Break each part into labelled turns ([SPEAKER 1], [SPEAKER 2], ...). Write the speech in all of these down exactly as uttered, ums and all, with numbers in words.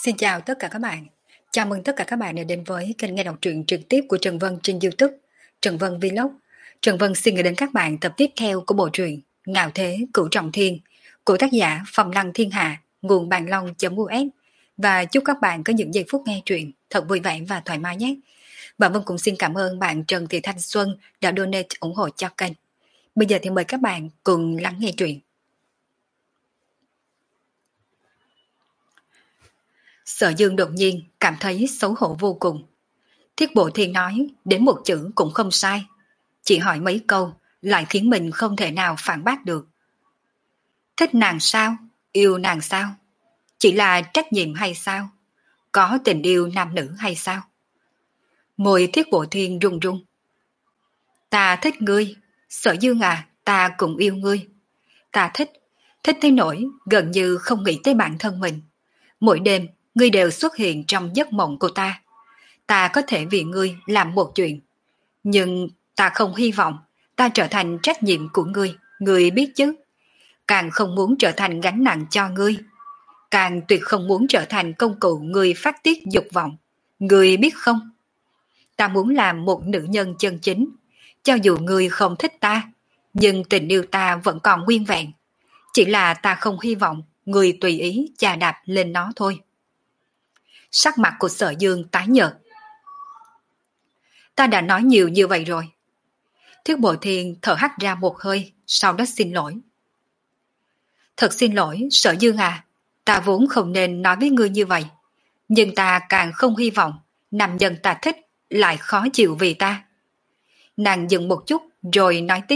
[SPEAKER 1] Xin chào tất cả các bạn. Chào mừng tất cả các bạn đã đến với kênh nghe đọc truyện trực tiếp của Trần Vân trên YouTube, Trần Vân Vlog. Trần Vân xin gửi đến các bạn tập tiếp theo của bộ truyện Ngạo Thế Cửu Trọng Thiên của tác giả Phong Lăng Thiên Hạ, nguồn bàn long.us, và chúc các bạn có những giây phút nghe truyện thật vui vẻ và thoải mái nhé. Và Vân cũng xin cảm ơn bạn Trần Thị Thanh Xuân đã donate ủng hộ cho kênh. Bây giờ thì mời các bạn cùng lắng nghe truyện. Sở Dương đột nhiên cảm thấy xấu hổ vô cùng. Thiết Bộ Thiên nói đến một chữ cũng không sai, chỉ hỏi mấy câu lại khiến mình không thể nào phản bác được. Thích nàng sao? Yêu nàng sao? Chỉ là trách nhiệm hay sao? Có tình yêu nam nữ hay sao? Môi Thiết Bộ Thiên run run. Ta thích ngươi, Sở Dương à, ta cũng yêu ngươi. Ta thích, thích tới nỗi gần như không nghĩ tới bản thân mình. Mỗi đêm ngươi đều xuất hiện trong giấc mộng của ta. Ta có thể vì ngươi làm một chuyện, nhưng ta không hy vọng ta trở thành trách nhiệm của ngươi, ngươi biết chứ. Càng không muốn trở thành gánh nặng cho ngươi, càng tuyệt không muốn trở thành công cụ ngươi phát tiết dục vọng, ngươi biết không? Ta muốn làm một nữ nhân chân chính, cho dù ngươi không thích ta, nhưng tình yêu ta vẫn còn nguyên vẹn. Chỉ là ta không hy vọng ngươi tùy ý chà đạp lên nó thôi. Sắc mặt của Sở Dương tái nhợt. Ta đã nói nhiều như vậy rồi. Thiết Bộ Thiên thở hắt ra một hơi, sau đó xin lỗi. Thật xin lỗi, Sở Dương à, ta vốn không nên nói với ngươi như vậy, nhưng ta càng không hy vọng nam nhân ta thích lại khó chịu vì ta. Nàng dừng một chút rồi nói tiếp.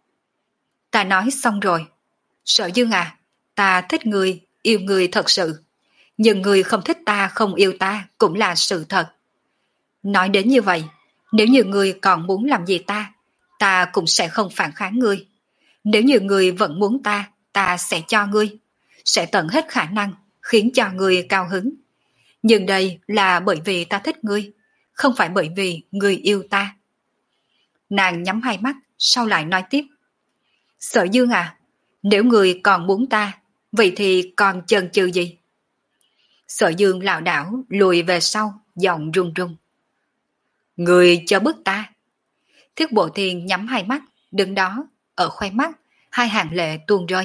[SPEAKER 1] Ta nói xong rồi. Sở Dương à, ta thích ngươi, yêu ngươi thật sự, nhưng ngươi không thích ta, không yêu ta cũng là sự thật. Nói đến như vậy, nếu như ngươi còn muốn làm gì ta, ta cũng sẽ không phản kháng ngươi. Nếu như ngươi vẫn muốn ta, ta sẽ cho ngươi, sẽ tận hết khả năng khiến cho ngươi cao hứng. Nhưng đây là bởi vì ta thích ngươi, không phải bởi vì ngươi yêu ta. Nàng nhắm hai mắt, sau lại nói tiếp. Sở Dương à, nếu ngươi còn muốn ta, vậy thì còn chần chừ gì? Sở Dương lảo đảo lùi về sau, giọng run run. Ngươi cho bức ta. Thiết Bộ Thiên nhắm hai mắt, đứng đó, ở khoe mắt, hai hàng lệ tuôn rơi.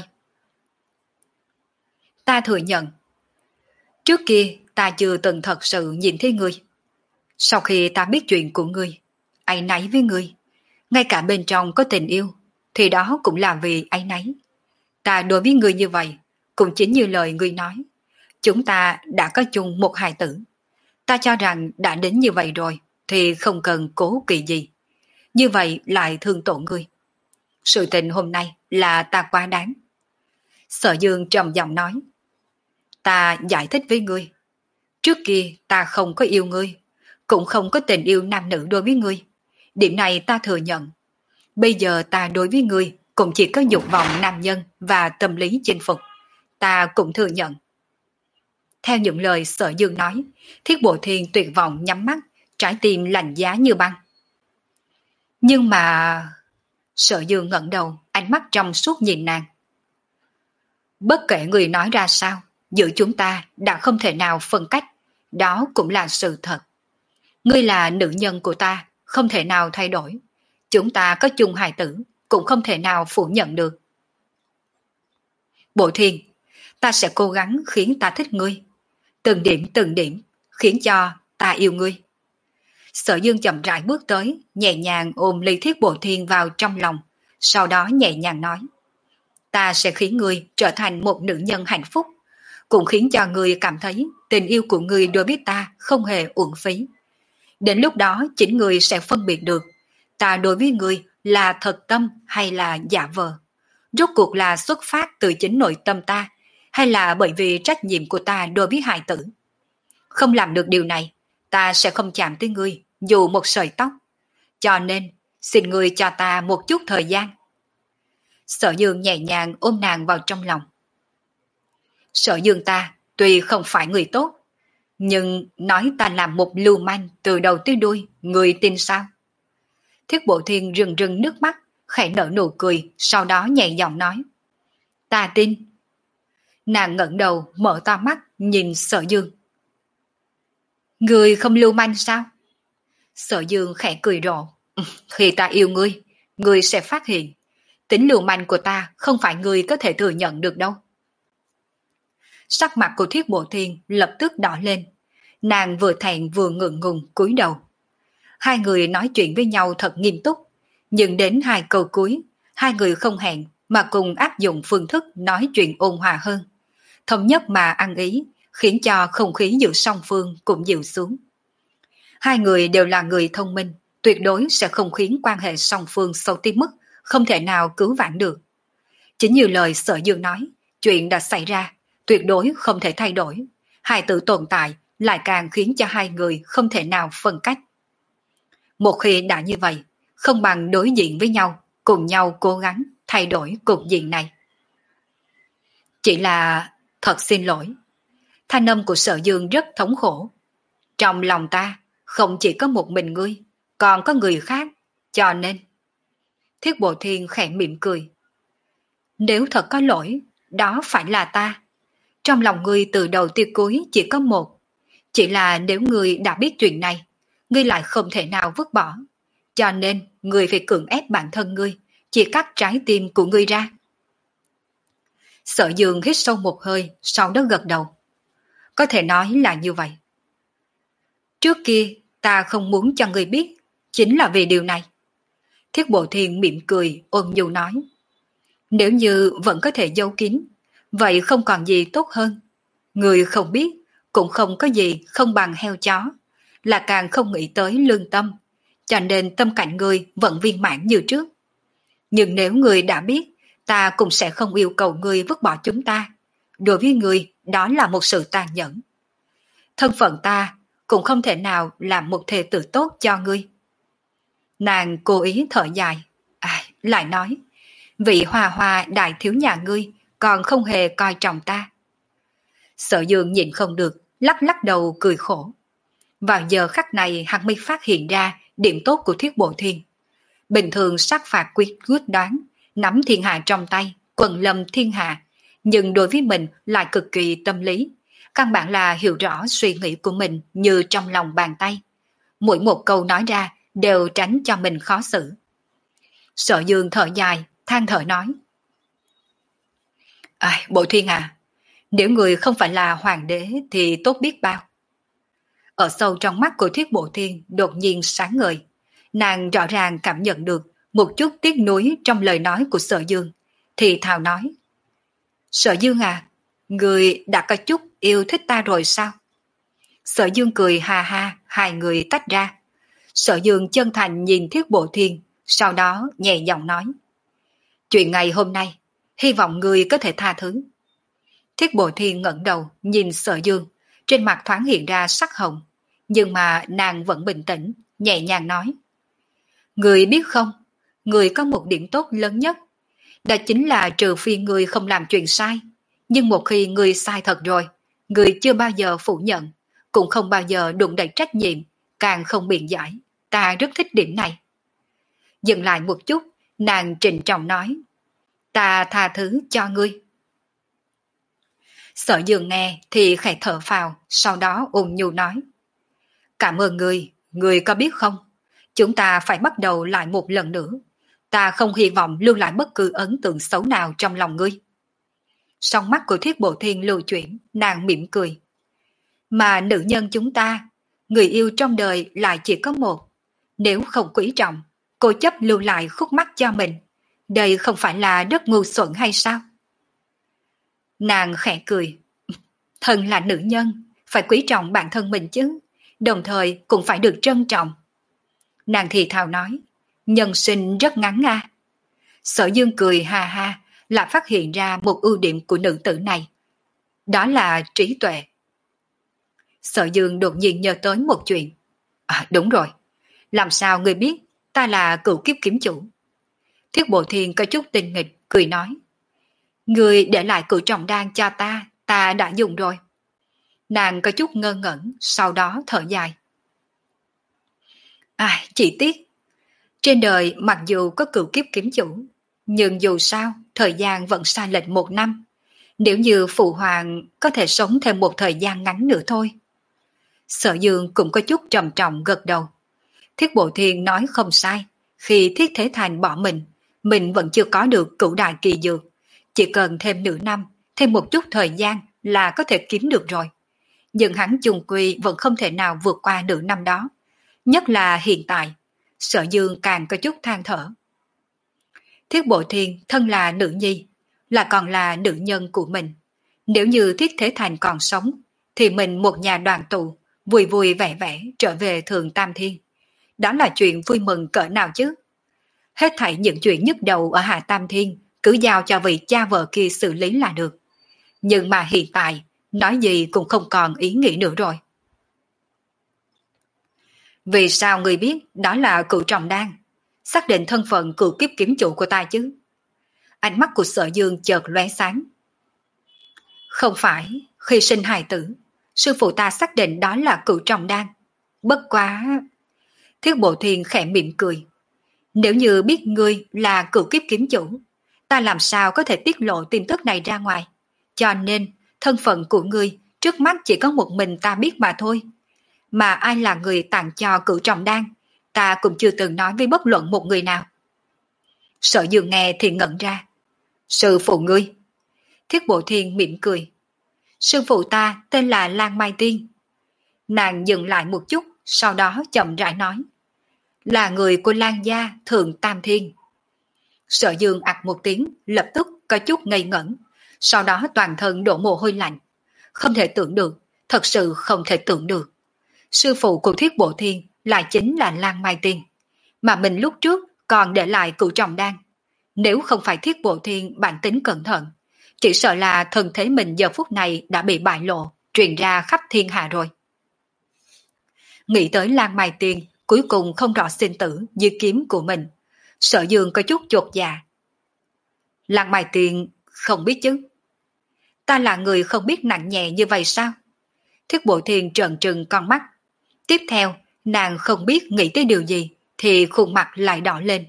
[SPEAKER 1] Ta thừa nhận, trước kia ta chưa từng thật sự nhìn thấy ngươi. Sau khi ta biết chuyện của ngươi, áy náy với ngươi, ngay cả bên trong có tình yêu, thì đó cũng là vì áy náy. Ta đối với ngươi như vậy, cũng chính như lời ngươi nói. Chúng ta đã có chung một hài tử. Ta cho rằng đã đến như vậy rồi, thì không cần cố kỵ gì. Như vậy lại thương tổn ngươi. Sự tình hôm nay là ta quá đáng. Sở Dương trầm giọng nói. Ta giải thích với ngươi. Trước kia ta không có yêu ngươi, cũng không có tình yêu nam nữ đối với ngươi. Điểm này ta thừa nhận. Bây giờ ta đối với ngươi cũng chỉ có dục vọng nam nhân và tâm lý chinh phục. Ta cũng thừa nhận. Theo những lời Sở Dương nói, Thiết Bộ Thiên tuyệt vọng nhắm mắt, trái tim lạnh giá như băng. Nhưng mà... Sở Dương ngẩng đầu, ánh mắt trong suốt nhìn nàng. Bất kể người nói ra sao, giữa chúng ta đã không thể nào phân cách, đó cũng là sự thật. Ngươi là nữ nhân của ta, không thể nào thay đổi. Chúng ta có chung hài tử, cũng không thể nào phủ nhận được. Bộ Thiên, ta sẽ cố gắng khiến ta thích ngươi. Từng điểm từng điểm, khiến cho ta yêu ngươi. Sở Dương chậm rãi bước tới, nhẹ nhàng ôm Lý Thiết Bộ Thiên vào trong lòng, sau đó nhẹ nhàng nói. Ta sẽ khiến ngươi trở thành một nữ nhân hạnh phúc, cũng khiến cho ngươi cảm thấy tình yêu của ngươi đối với ta không hề uổng phí. Đến lúc đó chính ngươi sẽ phân biệt được, ta đối với ngươi là thật tâm hay là giả vờ. Rốt cuộc là xuất phát từ chính nội tâm ta, hay là bởi vì trách nhiệm của ta đối với hài tử. Không làm được điều này, ta sẽ không chạm tới ngươi, dù một sợi tóc. Cho nên, xin ngươi cho ta một chút thời gian. Sở Dương nhẹ nhàng ôm nàng vào trong lòng. Sở Dương ta, tuy không phải người tốt, nhưng nói ta làm một lưu manh từ đầu tới đuôi, ngươi tin sao? Thiết Bộ Thiên rưng rưng nước mắt, khẽ nở nụ cười, sau đó nhẹ giọng nói. Ta tin. Nàng ngẩng đầu, mở to mắt, nhìn Sở Dương. Người không lưu manh sao? Sở Dương khẽ cười rộ. Khi ta yêu ngươi, ngươi sẽ phát hiện. Tính lưu manh của ta không phải ngươi có thể thừa nhận được đâu. Sắc mặt của Thiết Bộ Thiên lập tức đỏ lên. Nàng vừa thẹn vừa ngượng ngùng cúi đầu. Hai người nói chuyện với nhau thật nghiêm túc. Nhưng đến hai câu cuối, hai người không hẹn mà cùng áp dụng phương thức nói chuyện ôn hòa hơn. Thống nhất mà ăn ý, khiến cho không khí giữa song phương cũng dịu xuống. Hai người đều là người thông minh, tuyệt đối sẽ không khiến quan hệ song phương sâu tới mức không thể nào cứu vãn được. Chính như lời Sở Dương nói, chuyện đã xảy ra, tuyệt đối không thể thay đổi. Hai tự tồn tại lại càng khiến cho hai người không thể nào phân cách. Một khi đã như vậy, không bằng đối diện với nhau, cùng nhau cố gắng thay đổi cục diện này. Chỉ là thật xin lỗi. Thanh âm của Sở Dương rất thống khổ. Trong lòng ta không chỉ có một mình ngươi, còn có người khác, cho nên. Thiết Bộ Thiên khẽ mỉm cười. Nếu thật có lỗi, đó phải là ta. Trong lòng ngươi từ đầu tới cuối chỉ có một. Chỉ là nếu ngươi đã biết chuyện này, ngươi lại không thể nào vứt bỏ. Cho nên ngươi phải cưỡng ép bản thân ngươi, chỉ cắt trái tim của ngươi ra. Sở Dương hít sâu một hơi, sau đó gật đầu. Có thể nói là như vậy. Trước kia ta không muốn cho ngươi biết, chính là vì điều này. Thiết Bộ Thiên mỉm cười ôn nhu nói. Nếu như vẫn có thể giấu kín, vậy không còn gì tốt hơn. Người không biết, cũng không có gì không bằng heo chó, là càng không nghĩ tới lương tâm, cho nên tâm cảnh người vẫn viên mãn như trước. Nhưng nếu người đã biết, ta cũng sẽ không yêu cầu người vứt bỏ chúng ta. Đối với người, đó là một sự tàn nhẫn. Thân phận ta cũng không thể nào làm một thề tử tốt cho ngươi. Nàng cố ý thở dài, à, lại nói, vị hòa hòa đại thiếu nhà ngươi còn không hề coi trọng ta. Sở Dương nhịn không được, lắc lắc đầu cười khổ. Vào giờ khắc này hắn mới phát hiện ra điểm tốt của Thiết Bộ Thiên. Bình thường sát phạt quyết quyết đoán, nắm thiên hạ trong tay, quần lâm thiên hạ, nhưng đối với mình lại cực kỳ tâm lý. Căn bản là hiểu rõ suy nghĩ của mình như trong lòng bàn tay. Mỗi một câu nói ra đều tránh cho mình khó xử. Sở Dương thở dài, than thở nói. À, Bộ Thiên à, nếu người không phải là hoàng đế thì tốt biết bao. Ở sâu trong mắt của Thiết Bộ Thiên đột nhiên sáng ngời. Nàng rõ ràng cảm nhận được một chút tiếc nuối trong lời nói của Sở Dương, thì thào nói. Sở Dương à, người đã có chút yêu thích ta rồi sao? Sở Dương cười ha ha, hai người tách ra. Sở Dương chân thành nhìn Thiết Bộ Thiên, sau đó nhẹ giọng nói. Chuyện ngày hôm nay, hy vọng người có thể tha thứ. Thiết Bộ Thiên ngẩng đầu nhìn Sở Dương, trên mặt thoáng hiện ra sắc hồng, nhưng mà nàng vẫn bình tĩnh, nhẹ nhàng nói. Người biết không, người có một điểm tốt lớn nhất, đó chính là trừ phi người không làm chuyện sai, nhưng một khi người sai thật rồi, người chưa bao giờ phủ nhận, cũng không bao giờ đụng đẩy trách nhiệm, càng không biện giải, ta rất thích điểm này. Dừng lại một chút, nàng trịnh trọng nói. Ta tha thứ cho ngươi. Sở Dương nghe thì khẽ thở phào, sau đó ôn nhu nói. Cảm ơn ngươi, ngươi có biết không? Chúng ta phải bắt đầu lại một lần nữa. Ta không hy vọng lưu lại bất cứ ấn tượng xấu nào trong lòng ngươi. Song mắt của Thiết Bộ Thiên lưu chuyển, nàng mỉm cười. Mà nữ nhân chúng ta, người yêu trong đời lại chỉ có một. Nếu không quý trọng, cô chấp lưu lại khúc mắc cho mình. Đây không phải là rất ngu xuẩn hay sao? Nàng khẽ cười. Thân là nữ nhân, phải quý trọng bản thân mình chứ, đồng thời cũng phải được trân trọng. Nàng thì thào nói, nhân sinh rất ngắn nga. Sở Dương cười ha ha, là phát hiện ra một ưu điểm của nữ tử này. Đó là trí tuệ. Sở Dương đột nhiên nhớ tới một chuyện. À đúng rồi, làm sao người biết ta là cựu kiếp kiếm chủ? Thiết Bộ Thiên có chút tinh nghịch, cười nói. Người để lại cựu trọng đan cho ta, ta đã dùng rồi. Nàng có chút ngơ ngẩn, sau đó thở dài. À, chỉ tiếc. Trên đời mặc dù có cựu kiếp kiếm chủ, nhưng dù sao, thời gian vẫn sai lệch một năm. Nếu như phụ hoàng có thể sống thêm một thời gian ngắn nữa thôi. Sở Dương cũng có chút trầm trọng gật đầu. Thiết Bộ Thiên nói không sai, khi Thiết Thế Thành bỏ mình, mình vẫn chưa có được cửu đại kỳ dược. Chỉ cần thêm nửa năm, thêm một chút thời gian là có thể kiếm được rồi. Nhưng hắn chung quy vẫn không thể nào vượt qua nửa năm đó. Nhất là hiện tại, Sở Dương càng có chút than thở. Thiết Bộ Thiên thân là nữ nhi, là còn là nữ nhân của mình. Nếu như Thiết Thế Thành còn sống, thì mình một nhà đoàn tụ, vui vui vẻ vẻ trở về Thượng Tam Thiên. Đó là chuyện vui mừng cỡ nào chứ? Hết thảy những chuyện nhức đầu ở Hạ Tam Thiên cứ giao cho vị cha vợ kia xử lý là được. Nhưng mà hiện tại, nói gì cũng không còn ý nghĩ nữa rồi. Vì sao người biết đó là cựu trọng đan? Xác định thân phận cựu kiếp kiếm chủ của ta chứ? Ánh mắt của Sở Dương chợt lóe sáng. Không phải, khi sinh hài tử, sư phụ ta xác định đó là cựu trọng đan. Bất quá... Thiết Bộ Thiên khẽ mỉm cười. Nếu như biết ngươi là cựu kiếp kiếm chủ, ta làm sao có thể tiết lộ tin tức này ra ngoài. Cho nên, thân phận của ngươi trước mắt chỉ có một mình ta biết mà thôi. Mà ai là người tặng cho cửu trọng đan, ta cũng chưa từng nói với bất luận một người nào. Sở Dương nghe thì ngẩn ra. Sư phụ ngươi. Thiết Bộ Thiên mỉm cười. Sư phụ ta tên là Lan Mai Tiên. Nàng dừng lại một chút, sau đó chậm rãi nói. Là người của Lan gia Thượng Tam Thiên. Sở Dương ặc một tiếng, lập tức có chút ngây ngẩn, sau đó toàn thân đổ mồ hôi lạnh. Không thể tưởng được, thật sự không thể tưởng được. Sư phụ của Thiết Bộ Thiên lại chính là Lan Mai Tiên, mà mình lúc trước còn để lại cửu trọng đan. Nếu không phải Thiết Bộ Thiên bản tính cẩn thận, chỉ sợ là thân thế mình giờ phút này đã bị bại lộ, truyền ra khắp thiên hạ rồi. Nghĩ tới Lan Mai Tiên cuối cùng không rõ sinh tử dưới kiếm của mình, Sở Dương có chút chột dạ. Lan Mai Tiên không biết chứ? Ta là người không biết nặng nhẹ như vậy sao? Thiết Bộ Thiên trợn trừng con mắt. Tiếp theo, nàng không biết nghĩ tới điều gì, thì khuôn mặt lại đỏ lên.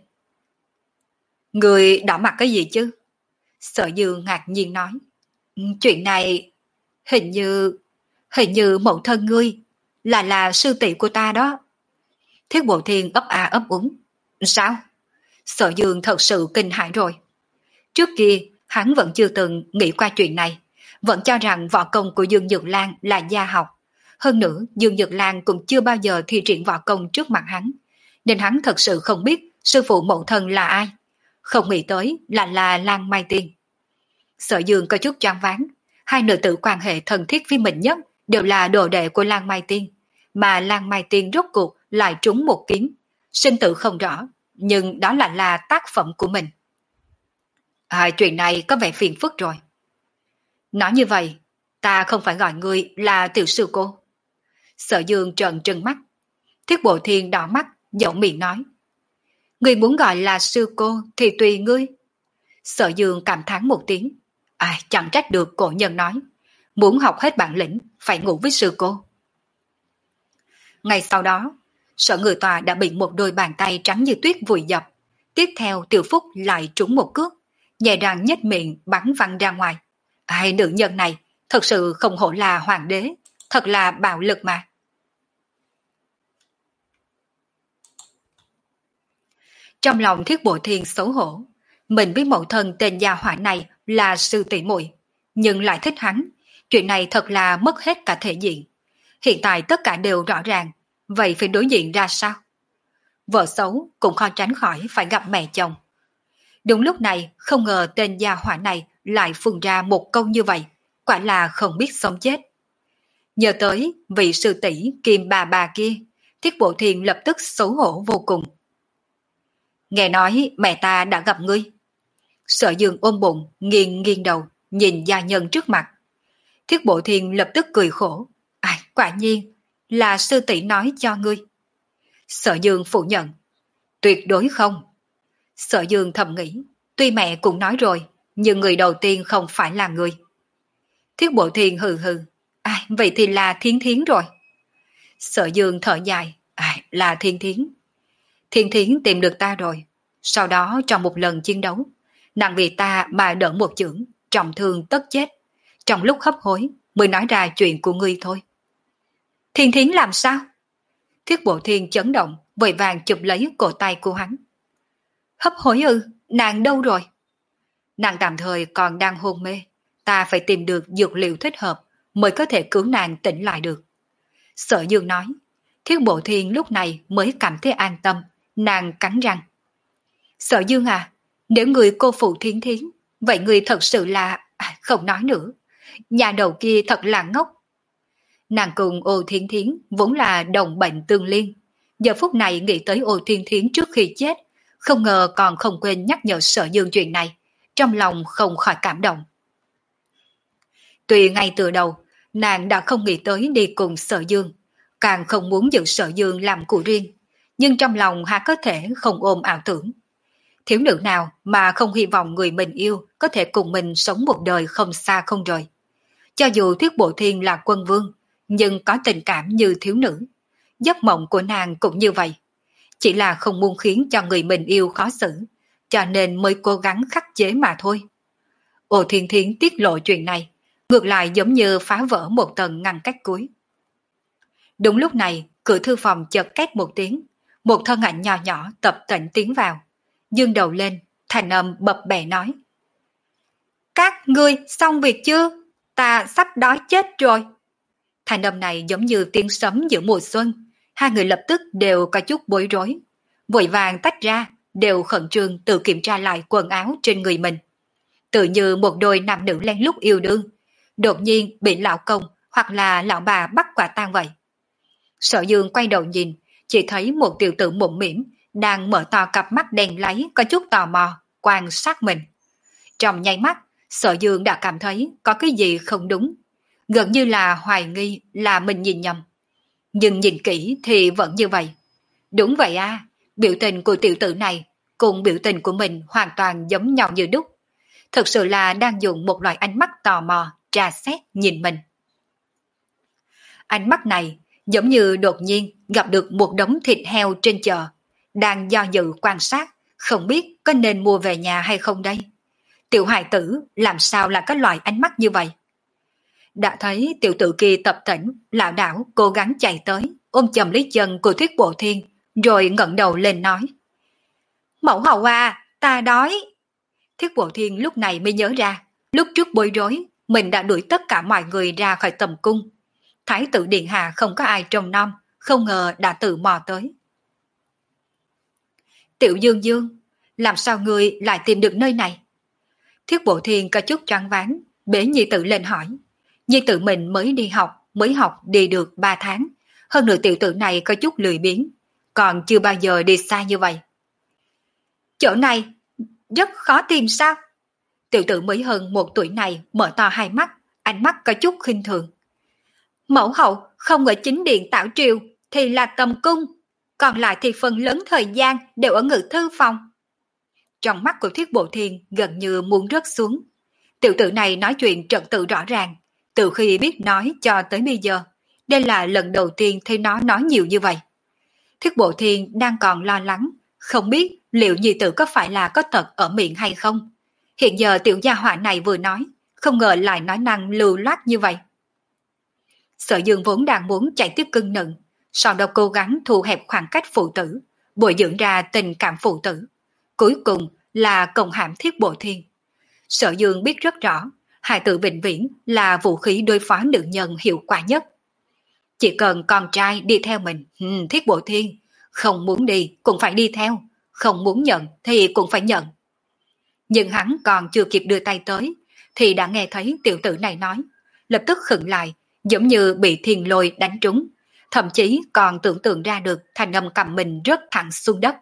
[SPEAKER 1] Người đỏ mặt cái gì chứ? Sở Dương ngạc nhiên nói. Chuyện này, hình như, hình như mẫu thân ngươi, là là sư tỷ của ta đó. Thiết Bộ Thiên ấp à ấp úng. Sao? Sở Dương thật sự kinh hãi rồi. Trước kia, hắn vẫn chưa từng nghĩ qua chuyện này, vẫn cho rằng võ công của Dương Nhược Lan là gia học. Hơn nữa, Dương Nhược Lan cũng chưa bao giờ thi triển võ công trước mặt hắn, nên hắn thật sự không biết sư phụ mẫu thân là ai. Không nghĩ tới là là Lan Mai Tiên. Sở Dương có chút choáng váng, hai nữ tử quan hệ thân thiết với mình nhất đều là đồ đệ của Lan Mai Tiên, mà Lan Mai Tiên rốt cuộc lại trúng một kiếm. Sinh tử không rõ, nhưng đó là là tác phẩm của mình. À, chuyện này có vẻ phiền phức rồi. Nói như vậy, ta không phải gọi ngươi là tiểu sư cô. Sở Dương trợn trừng mắt. Thiết Bộ Thiên đỏ mắt, dẫu miệng nói. Ngươi muốn gọi là sư cô thì tùy ngươi. Sở Dương cảm thán một tiếng. À, chẳng trách được cổ nhân nói. Muốn học hết bản lĩnh, phải ngủ với sư cô. Ngày sau đó, Sở Người Tòa đã bị một đôi bàn tay trắng như tuyết vùi dập. Tiếp theo Tiểu Phúc lại trúng một cước, nhẹ răng nhếch miệng bắn văng ra ngoài. Hai nữ nhân này thật sự không hổ là hoàng đế, thật là bạo lực mà. Trong lòng Thiết Bộ Thiên xấu hổ, mình biết mẫu thân tên gia hỏa này là sư tỷ muội, nhưng lại thích hắn, chuyện này thật là mất hết cả thể diện. Hiện tại tất cả đều rõ ràng, vậy phải đối diện ra sao? Vợ xấu cũng khó tránh khỏi phải gặp mẹ chồng. Đúng lúc này, không ngờ tên gia hỏa này lại phun ra một câu như vậy, quả là không biết sống chết. Nhớ tới vị sư tỷ Kim bà bà kia, Thiết Bộ Thiên lập tức xấu hổ vô cùng. Nghe nói mẹ ta đã gặp ngươi. Sở Dương ôm bụng, nghiêng nghiêng đầu, nhìn gia nhân trước mặt. Thiết Bộ Thiên lập tức cười khổ. À, quả nhiên, là sư tỷ nói cho ngươi. Sở Dương phủ nhận. Tuyệt đối không. Sở Dương thầm nghĩ, tuy mẹ cũng nói rồi, nhưng người đầu tiên không phải là ngươi. Thiết Bộ Thiên hừ hừ. À, vậy thì là Thiên Thiến rồi. Sở Dương thở dài. À, là Thiên Thiến. Thiên Thiến tìm được ta rồi. Sau đó trong một lần chiến đấu, nàng vì ta mà đỡ một chưởng, trọng thương tất chết. Trong lúc hấp hối mới nói ra chuyện của ngươi thôi. Thiên Thiến làm sao? Thiết Bộ Thiên chấn động, vội vàng chụp lấy cổ tay của hắn. Hấp hối ư, nàng đâu rồi? Nàng tạm thời còn đang hôn mê, ta phải tìm được dược liệu thích hợp mới có thể cứu nàng tỉnh lại được. Sở Dương nói. Thiết Bộ Thiên lúc này mới cảm thấy an tâm, nàng cắn răng. Sở Dương à, nếu người cô phụ Thiến Thiến, vậy người thật sự là... À, không nói nữa. Nhà đầu kia thật là ngốc. Nàng cùng Ô Thiên Thiến vốn là đồng bệnh tương liên. Giờ phút này nghĩ tới Ô Thiên Thiến trước khi chết, không ngờ còn không quên nhắc nhở Sở Dương chuyện này, trong lòng không khỏi cảm động. Tuy ngay từ đầu, nàng đã không nghĩ tới đi cùng Sở Dương, càng không muốn giữ Sở Dương làm của riêng, nhưng trong lòng hà có thể không ôm ảo tưởng. Thiếu nữ nào mà không hy vọng người mình yêu có thể cùng mình sống một đời không xa không rời. Cho dù Thiết Bộ Thiên là quân vương, nhưng có tình cảm như thiếu nữ. Giấc mộng của nàng cũng như vậy. Chỉ là không muốn khiến cho người mình yêu khó xử, cho nên mới cố gắng khắc chế mà thôi. Ô Thiên Thiến tiết lộ chuyện này, ngược lại giống như phá vỡ một tầng ngăn cách cuối. Đúng lúc này, cửa thư phòng chợt két một tiếng, một thân ảnh nhỏ nhỏ tập tễnh tiến vào. Dương đầu lên, thành âm bập bẹ nói. Các ngươi xong việc chưa? Ta sắp đói chết rồi. Thành âm này giống như tiếng sấm giữa mùa xuân. Hai người lập tức đều có chút bối rối. Vội vàng tách ra, đều khẩn trương tự kiểm tra lại quần áo trên người mình. Tự như một đôi nam nữ lén lút yêu đương, đột nhiên bị lão công hoặc là lão bà bắt quả tang vậy. Sở Dương quay đầu nhìn, chỉ thấy một tiểu tử mụn mỉm đang mở to cặp mắt đen láy có chút tò mò, quan sát mình. Trong nháy mắt, Sở Dương đã cảm thấy có cái gì không đúng, gần như là hoài nghi là mình nhìn nhầm. Nhưng nhìn kỹ thì vẫn như vậy. Đúng vậy à, biểu tình của tiểu tử này cùng biểu tình của mình hoàn toàn giống nhau như đúc. Thực sự là đang dùng một loại ánh mắt tò mò, tra xét nhìn mình. Ánh mắt này giống như đột nhiên gặp được một đống thịt heo trên chợ, đang do dự quan sát, không biết có nên mua về nhà hay không đây. Tiểu hài tử làm sao là cái loại ánh mắt như vậy? Đã thấy tiểu tử kia tập tễnh, lảo đảo cố gắng chạy tới, ôm chầm lấy chân của Thiết Bộ Thiên, rồi ngẩng đầu lên nói. Mẫu hậu à, ta đói. Thiết Bộ Thiên lúc này mới nhớ ra, lúc trước bối rối, mình đã đuổi tất cả mọi người ra khỏi tầm cung. Thái tử điện hạ không có ai trông nom, không ngờ đã tự mò tới. Tiểu Dương Dương, làm sao người lại tìm được nơi này? Thiết Bộ Thiên có chút choáng váng, bế nhi tử lên hỏi. Nhi tử mình mới đi học, mới học đi được ba tháng. Hơn nữa tiểu tử này có chút lười biếng, còn chưa bao giờ đi xa như vậy. Chỗ này rất khó tìm sao? Tiểu tử mới hơn một tuổi này mở to hai mắt, ánh mắt có chút khinh thường. Mẫu hậu không ở chính điện Tảo Triều thì là tầm cung, còn lại thì phần lớn thời gian đều ở ngự thư phòng. Trong mắt của Thiết Bộ Thiên gần như muốn rớt xuống. Tiểu tử này nói chuyện trật tự rõ ràng, từ khi biết nói cho tới bây giờ, đây là lần đầu tiên thấy nó nói nhiều như vậy. Thiết Bộ Thiên đang còn lo lắng, không biết liệu nhi tử có phải là có tật ở miệng hay không. Hiện giờ tiểu gia họa này vừa nói, không ngờ lại nói năng lưu loát như vậy. Sở Dương vốn đang muốn chạy tiếp cưng nựng, sau đó cố gắng thu hẹp khoảng cách phụ tử, bồi dưỡng ra tình cảm phụ tử. Cuối cùng là công hãm Thiết Bộ Thiên. Sở Dương biết rất rõ, hài tử vĩnh viễn là vũ khí đối phó nữ nhân hiệu quả nhất. Chỉ cần con trai đi theo mình, hmm, Thiết Bộ Thiên, không muốn đi cũng phải đi theo, không muốn nhận thì cũng phải nhận. Nhưng hắn còn chưa kịp đưa tay tới, thì đã nghe thấy tiểu tử này nói, lập tức khựng lại, giống như bị thiên lôi đánh trúng, thậm chí còn tưởng tượng ra được thanh âm cầm mình rớt thẳng xuống đất.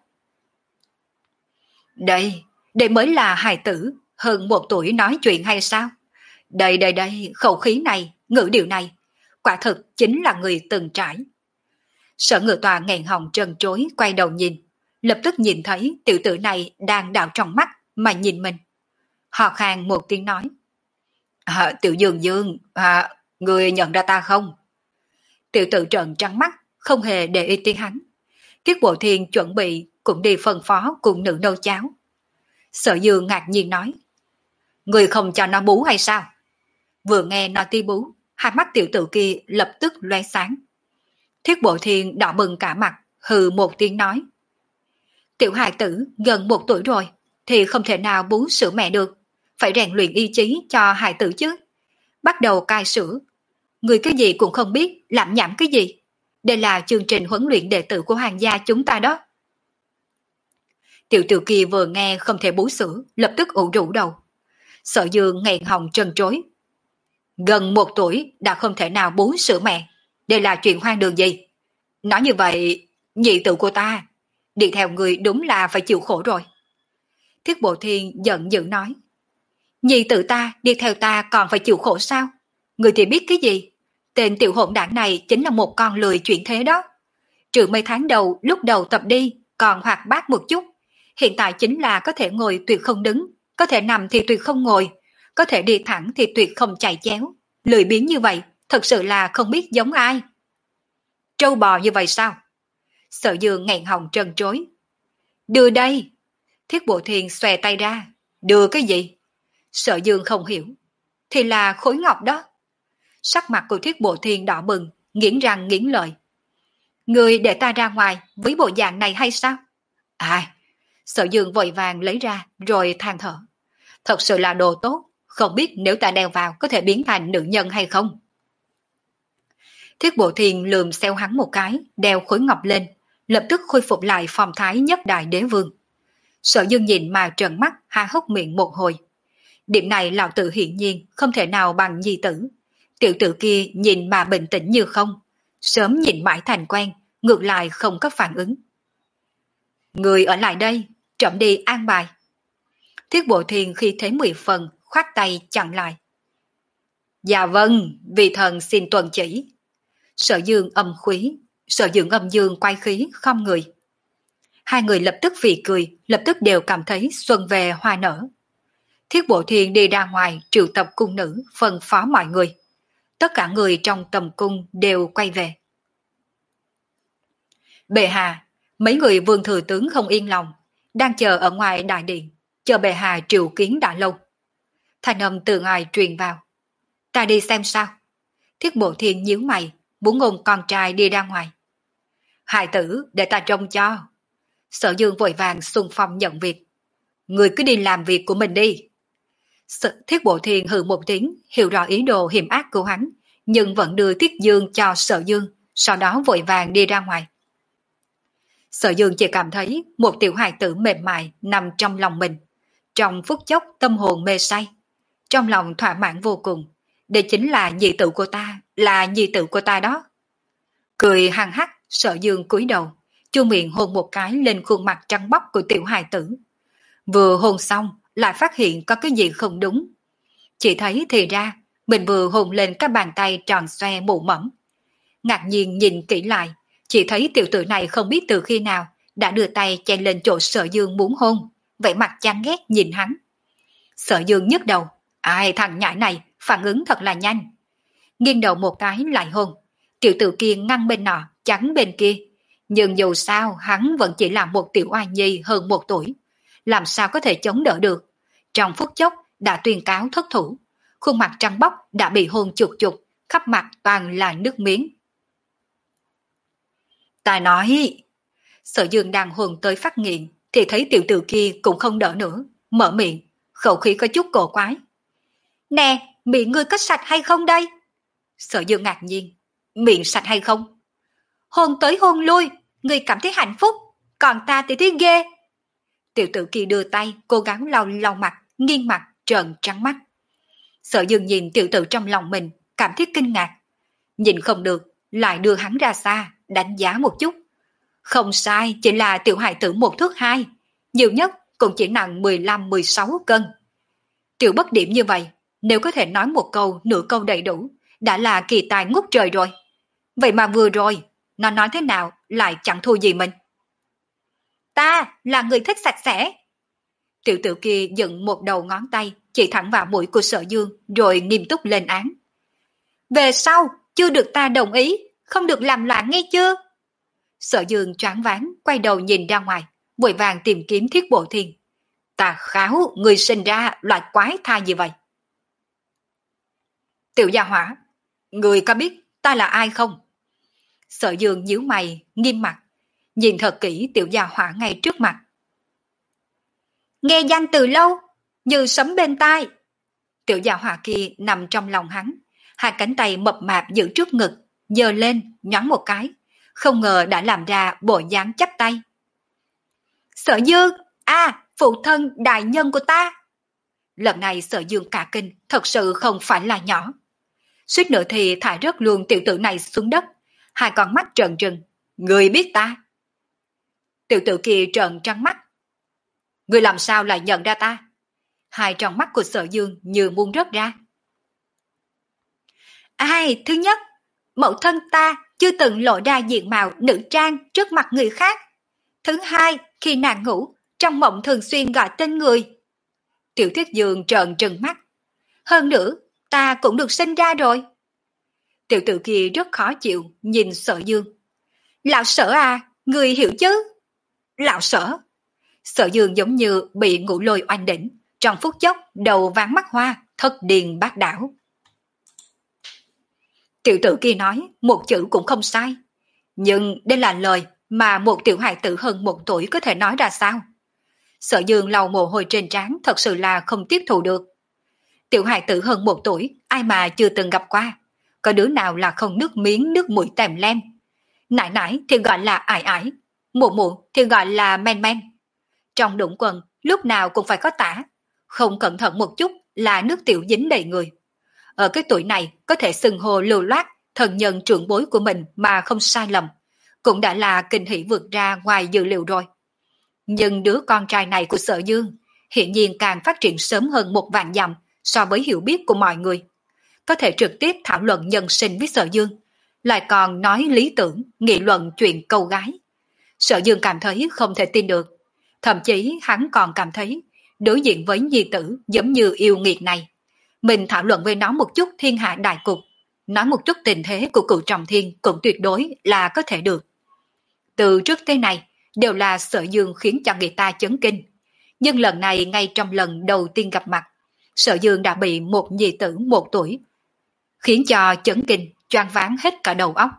[SPEAKER 1] Đây, đây mới là hài tử, hơn một tuổi nói chuyện hay sao? Đây đây đây, khẩu khí này, ngữ điệu này, quả thực chính là người từng trải. Sở Ngự Tòa nghẹn họng trần trối quay đầu nhìn, lập tức nhìn thấy tiểu tử này đang đảo trong mắt mà nhìn mình. Họ khang một tiếng nói. À, tiểu Dương Dương, à, người nhận ra ta không? Tiểu tử trợn trắng mắt, không hề để ý tiếng hắn. Thiết Bộ Thiên chuẩn bị cũng đi phân phó cùng nữ nấu cháo. Sở Dương ngạc nhiên nói. Người không cho nó bú hay sao? Vừa nghe nó ti bú, hai mắt tiểu tử kia lập tức loe sáng. Thiết Bộ Thiên đỏ bừng cả mặt, hừ một tiếng nói. Tiểu hài tử gần một tuổi rồi, thì không thể nào bú sữa mẹ được, phải rèn luyện ý chí cho hài tử chứ. Bắt đầu cai sữa. Người cái gì cũng không biết, làm nhảm cái gì. Đây là chương trình huấn luyện đệ tử của hoàng gia chúng ta đó. Tiểu Tiểu Kỳ vừa nghe không thể bú sữa, lập tức ủ rũ đầu. Sở Dương nghẹn họng trần trối. Gần một tuổi đã không thể nào bú sữa mẹ. Đây là chuyện hoang đường gì? Nói như vậy, nhị tử của ta, đi theo người đúng là phải chịu khổ rồi. Thiết Bộ Thiên giận dữ nói. Nhị tử ta đi theo ta còn phải chịu khổ sao? Người thì biết cái gì? Tên tiểu hỗn đảng này chính là một con lười chuyển thế đó. Trừ mấy tháng đầu lúc đầu tập đi còn hoạt bát một chút. Hiện tại chính là có thể ngồi tuyệt không đứng, có thể nằm thì tuyệt không ngồi, có thể đi thẳng thì tuyệt không chạy chéo. Lười biếng như vậy, thật sự là không biết giống ai. Trâu bò như vậy sao? Sở Dương nghẹn họng trần trối. Đưa đây. Thiết Bộ Thiên xòe tay ra. Đưa cái gì? Sở Dương không hiểu. Thì là khối ngọc đó. Sắc mặt của Thiết Bộ Thiên đỏ bừng, nghiến răng nghiến lợi. Người để ta ra ngoài với bộ dạng này hay sao? À, Sở Dương vội vàng lấy ra rồi than thở. Thật sự là đồ tốt, không biết nếu ta đeo vào có thể biến thành nữ nhân hay không. Thiết Bộ Thiên lườm xeo hắn một cái, đeo khối ngọc lên, lập tức khôi phục lại phong thái nhất đại đế vương. Sở Dương nhìn mà trợn mắt, há hốc miệng một hồi. Điểm này lão tử hiển nhiên không thể nào bằng nhi tử. Tiểu tử kia nhìn mà bình tĩnh như không, sớm nhìn mãi thành quen, ngược lại không có phản ứng. Người ở lại đây, trẫm đi an bài. Thiết Bộ Thiên khi thấy mười phần, khoát tay chặn lại. Dạ vâng, vì thần xin tuân chỉ. Sở Dương âm khí, Sở Dương âm dương quay khí không người. Hai người lập tức phì cười, lập tức đều cảm thấy xuân về hoa nở. Thiết Bộ Thiên đi ra ngoài triệu tập cung nữ, phân phó mọi người. Tất cả người trong tầm cung đều quay về. Bệ hạ, mấy người vương thừa tướng không yên lòng, đang chờ ở ngoài đại điện, chờ bệ hạ triệu kiến đã lâu. Thanh âm từ ngoài truyền vào. Ta đi xem sao. Thiết Bộ Thiên nhíu mày, muốn ngôn con trai đi ra ngoài. Hài tử, để ta trông cho. Sở Dương vội vàng xung phong nhận việc. Người cứ đi làm việc của mình đi. Thiết Bộ Thiên hừ một tiếng, hiểu rõ ý đồ hiểm ác của hắn, nhưng vẫn đưa Thiết Dương cho Sở Dương, sau đó vội vàng đi ra ngoài. Sở Dương chỉ cảm thấy một tiểu hài tử mềm mại nằm trong lòng mình, trong phút chốc tâm hồn mê say, trong lòng thỏa mãn vô cùng. Đây chính là nhi tử của ta, là nhi tử của ta đó. Cười hằng hắc, Sở Dương cúi đầu, chu miệng hôn một cái lên khuôn mặt trắng bóc của tiểu hài tử. Vừa hôn xong, lại phát hiện có cái gì không đúng. Chỉ thấy thì ra, mình vừa hôn lên các bàn tay tròn xoe mụ mẫm. Ngạc nhiên nhìn kỹ lại, chỉ thấy tiểu tử này không biết từ khi nào đã đưa tay chen lên chỗ Sở Dương muốn hôn, vẻ mặt chán ghét nhìn hắn. Sở Dương nhức đầu, ai thằng nhãi này phản ứng thật là nhanh. Nghiêng đầu một cái lại hôn, tiểu tử kia ngăn bên nọ, chắn bên kia. Nhưng dù sao hắn vẫn chỉ là một tiểu oai nhi hơn một tuổi, làm sao có thể chống đỡ được. Trong phút chốc đã tuyên cáo thất thủ, khuôn mặt trắng bóc đã bị hôn chuột chuột, khắp mặt toàn là nước miếng. Ta nói, Sở Dương đang hôn tới phát nghiện, thì thấy tiểu tử kia cũng không đỡ nữa, mở miệng, khẩu khí có chút cổ quái. Nè, miệng ngươi có sạch hay không đây? Sở Dương ngạc nhiên, miệng sạch hay không? Hôn tới hôn lui, ngươi cảm thấy hạnh phúc, còn ta thì thấy ghê. Tiểu tử kia đưa tay, cố gắng lau lau mặt, nghiêng mặt, trợn trắng mắt. Sở Dương nhìn tiểu tử trong lòng mình, cảm thấy kinh ngạc. Nhìn không được, lại đưa hắn ra xa, đánh giá một chút. Không sai, chỉ là tiểu hài tử một thước hai, nhiều nhất cũng chỉ nặng mười lăm mười sáu cân. Tiểu bất điểm như vậy, nếu có thể nói một câu, nửa câu đầy đủ, đã là kỳ tài ngút trời rồi. Vậy mà vừa rồi, nó nói thế nào lại chẳng thua gì mình. Ta là người thích sạch sẽ. Tiểu tử kia dựng một đầu ngón tay, chỉ thẳng vào mũi của Sở Dương, rồi nghiêm túc lên án. Về sau, chưa được ta đồng ý, không được làm loạn nghe chưa? Sở Dương choáng váng, quay đầu nhìn ra ngoài, vội vàng tìm kiếm Thiết Bộ Thiên. Ta kháo, người sinh ra loại quái thai gì vậy? Tiểu gia hỏa, người có biết ta là ai không? Sở Dương nhíu mày, nghiêm mặt, nhìn thật kỹ tiểu gia hỏa ngay trước mặt. Nghe danh từ lâu, như sấm bên tai. Tiểu gia hỏa kia nằm trong lòng hắn, hai cánh tay mập mạp giữ trước ngực, giơ lên, nhoáng một cái, không ngờ đã làm ra bộ dáng chắp tay. Sở Dương, à, phụ thân đại nhân của ta. Lần này Sở Dương cả kinh, thật sự không phải là nhỏ. Suýt nữa thì thả rớt luôn tiểu tử này xuống đất, hai con mắt trợn trừng. Người biết ta? Tiểu tử kia trợn trắng mắt. Người làm sao lại nhận ra ta? Hai tròng mắt của Sở Dương như muốn rớt ra. Ai, thứ nhất, mẫu thân ta chưa từng lộ ra diện mạo nữ trang trước mặt người khác. Thứ hai, khi nàng ngủ, trong mộng thường xuyên gọi tên người. Tiểu Thiết Dương trợn trừng mắt. Hơn nữa, ta cũng được sinh ra rồi. Tiểu tử kia rất khó chịu, nhìn Sở Dương. Lão Sở à, người hiểu chứ? Lão Sở. Sở Dương giống như bị ngũ lôi oanh đỉnh, trong phút chốc đầu váng mắt hoa, thất điên bát đảo. Tiểu tử kia nói một chữ cũng không sai, nhưng đây là lời mà một tiểu hài tử hơn một tuổi có thể nói ra sao? Sở Dương lau mồ hôi trên trán, thật sự là không tiếp thu được. Tiểu hài tử hơn một tuổi, ai mà chưa từng gặp qua, có đứa nào là không nước miếng nước mũi tèm lem. Nải nải thì gọi là ải ải, mụ mụ thì gọi là men men. Trong đũng quần lúc nào cũng phải có tả, không cẩn thận một chút là nước tiểu dính đầy người. Ở cái tuổi này có thể xưng hô lưu loát thần nhân trưởng bối của mình mà không sai lầm, cũng đã là kinh hỉ vượt ra ngoài dự liệu rồi. Nhưng đứa con trai này của Sở Dương hiện nhiên càng phát triển sớm hơn một vạn dặm so với hiểu biết của mọi người. Có thể trực tiếp thảo luận nhân sinh với Sở Dương, lại còn nói lý tưởng, nghị luận chuyện câu gái. Sở Dương cảm thấy không thể tin được, thậm chí hắn còn cảm thấy đối diện với nhi tử giống như yêu nghiệt này. Mình thảo luận với nó một chút thiên hạ đại cục, nói một chút tình thế của cựu trọng thiên cũng tuyệt đối là có thể được. Từ trước tới này đều là Sở Dương khiến cho người ta chấn kinh, nhưng lần này ngay trong lần đầu tiên gặp mặt, Sở Dương đã bị một nhi tử một tuổi khiến cho chấn kinh, choáng váng hết cả đầu óc.